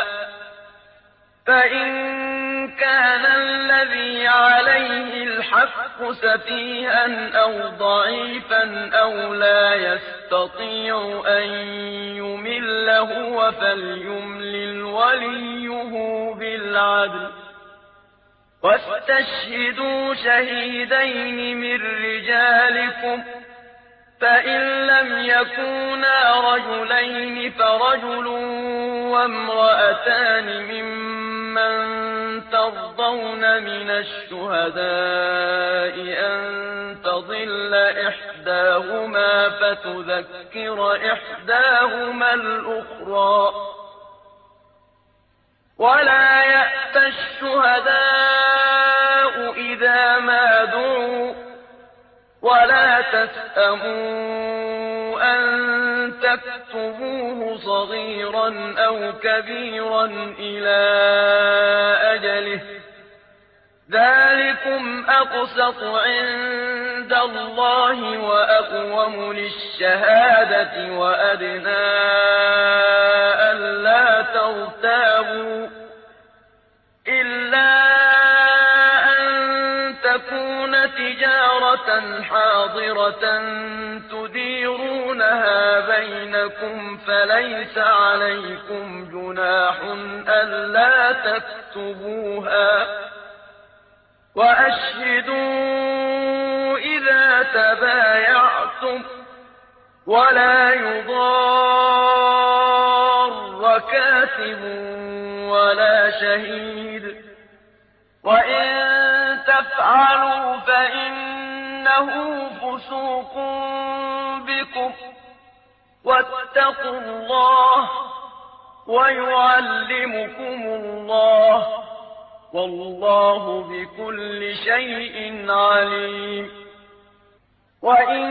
A: فإن كان الذي عليه الحق سفيها أو ضعيفا أو لا يستطيع أن يمل هو فليملل وليه بالعدل واستشهدوا شهيدين من رجالكم فإن لم يكونا رجلين فرجل وامرأتان ممن ترضون من الشهداء أن تضل إحداهما فتذكر إحداهما الأخرى ولا يأتى الشهداء إذا ما دعوا ولا تسأموا أن تكتبوه صغيرا أو كبيرا إلى أجله ذلكم أقسط عند الله وأقوم للشهادة وأدنى ألا ترتابوا إلا أن تكون تجارة حاضرة تديرونها بينكم فليس عليكم جناح ألا تكتبوها وأشهدوا إذا تبايعتم ولا يضار كاتب ولا شهيد وإن تفعلوا فإنه فسوق بكم واتقوا الله ويعلمكم الله والله بكل شيء عليم وإن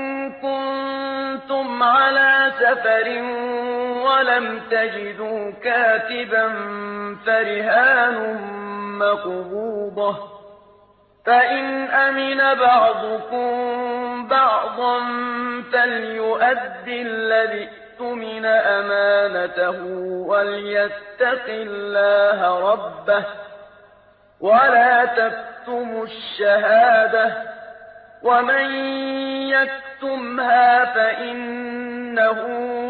A: كنتم على سفر ولم تجدوا كاتبا فرهان مقبوضة فإن أمن بعضكم بعضا فليؤد الذي اؤتمن أمانته وليتق الله ربه ولا تكتموا الشهادة ومن يكتمها فإنه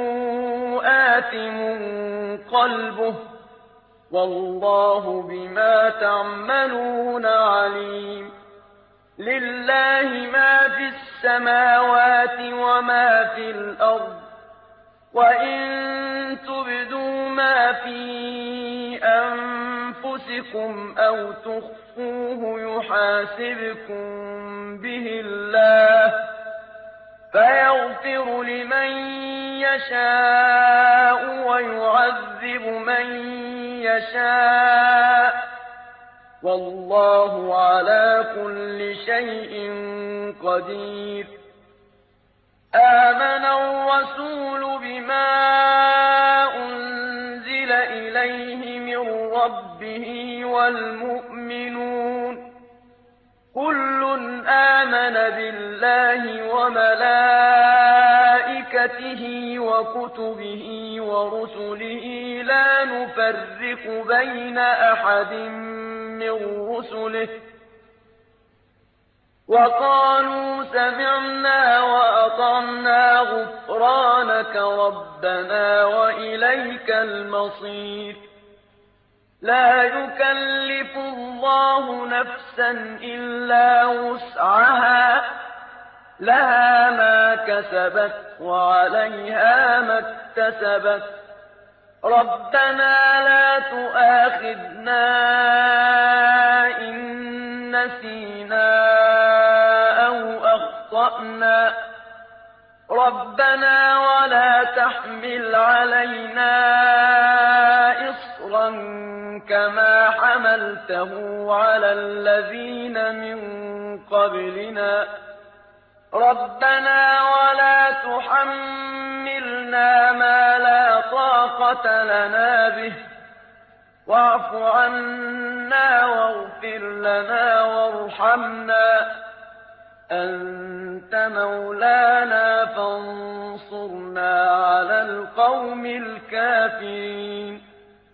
A: آثم قلبه والله بما تعملون عليم لله ما في السماوات وما في الأرض وإن تبدوا ما في أنفسكم أو تخفوه يحاسبكم به الله فيغفر لمن يشاء ويعذب من يشاء والله على كل شيء قدير آمن الرسول بما أنزل إليه من ربه والمؤمنون كل آمن بالله وملائكته وكتبه ورسله لا نفرق بين أحد من رسله وقالوا سمعنا وأطعنا غفرانك ربنا وإليك المصير لا يكلف الله نفسا إلا وسعها لها ما كسبت وعليها ما اكتسبت ربنا لا تؤاخذنا إن نسينا أو أخطأنا ربنا ولا تحمل علينا إصرا كما حملته على الذين من قبلنا ربنا ولا تحملنا ما لا طاقة لنا به واعف عنا واغفر لنا وارحمنا أنت مولانا فانصرنا على القوم الكافرين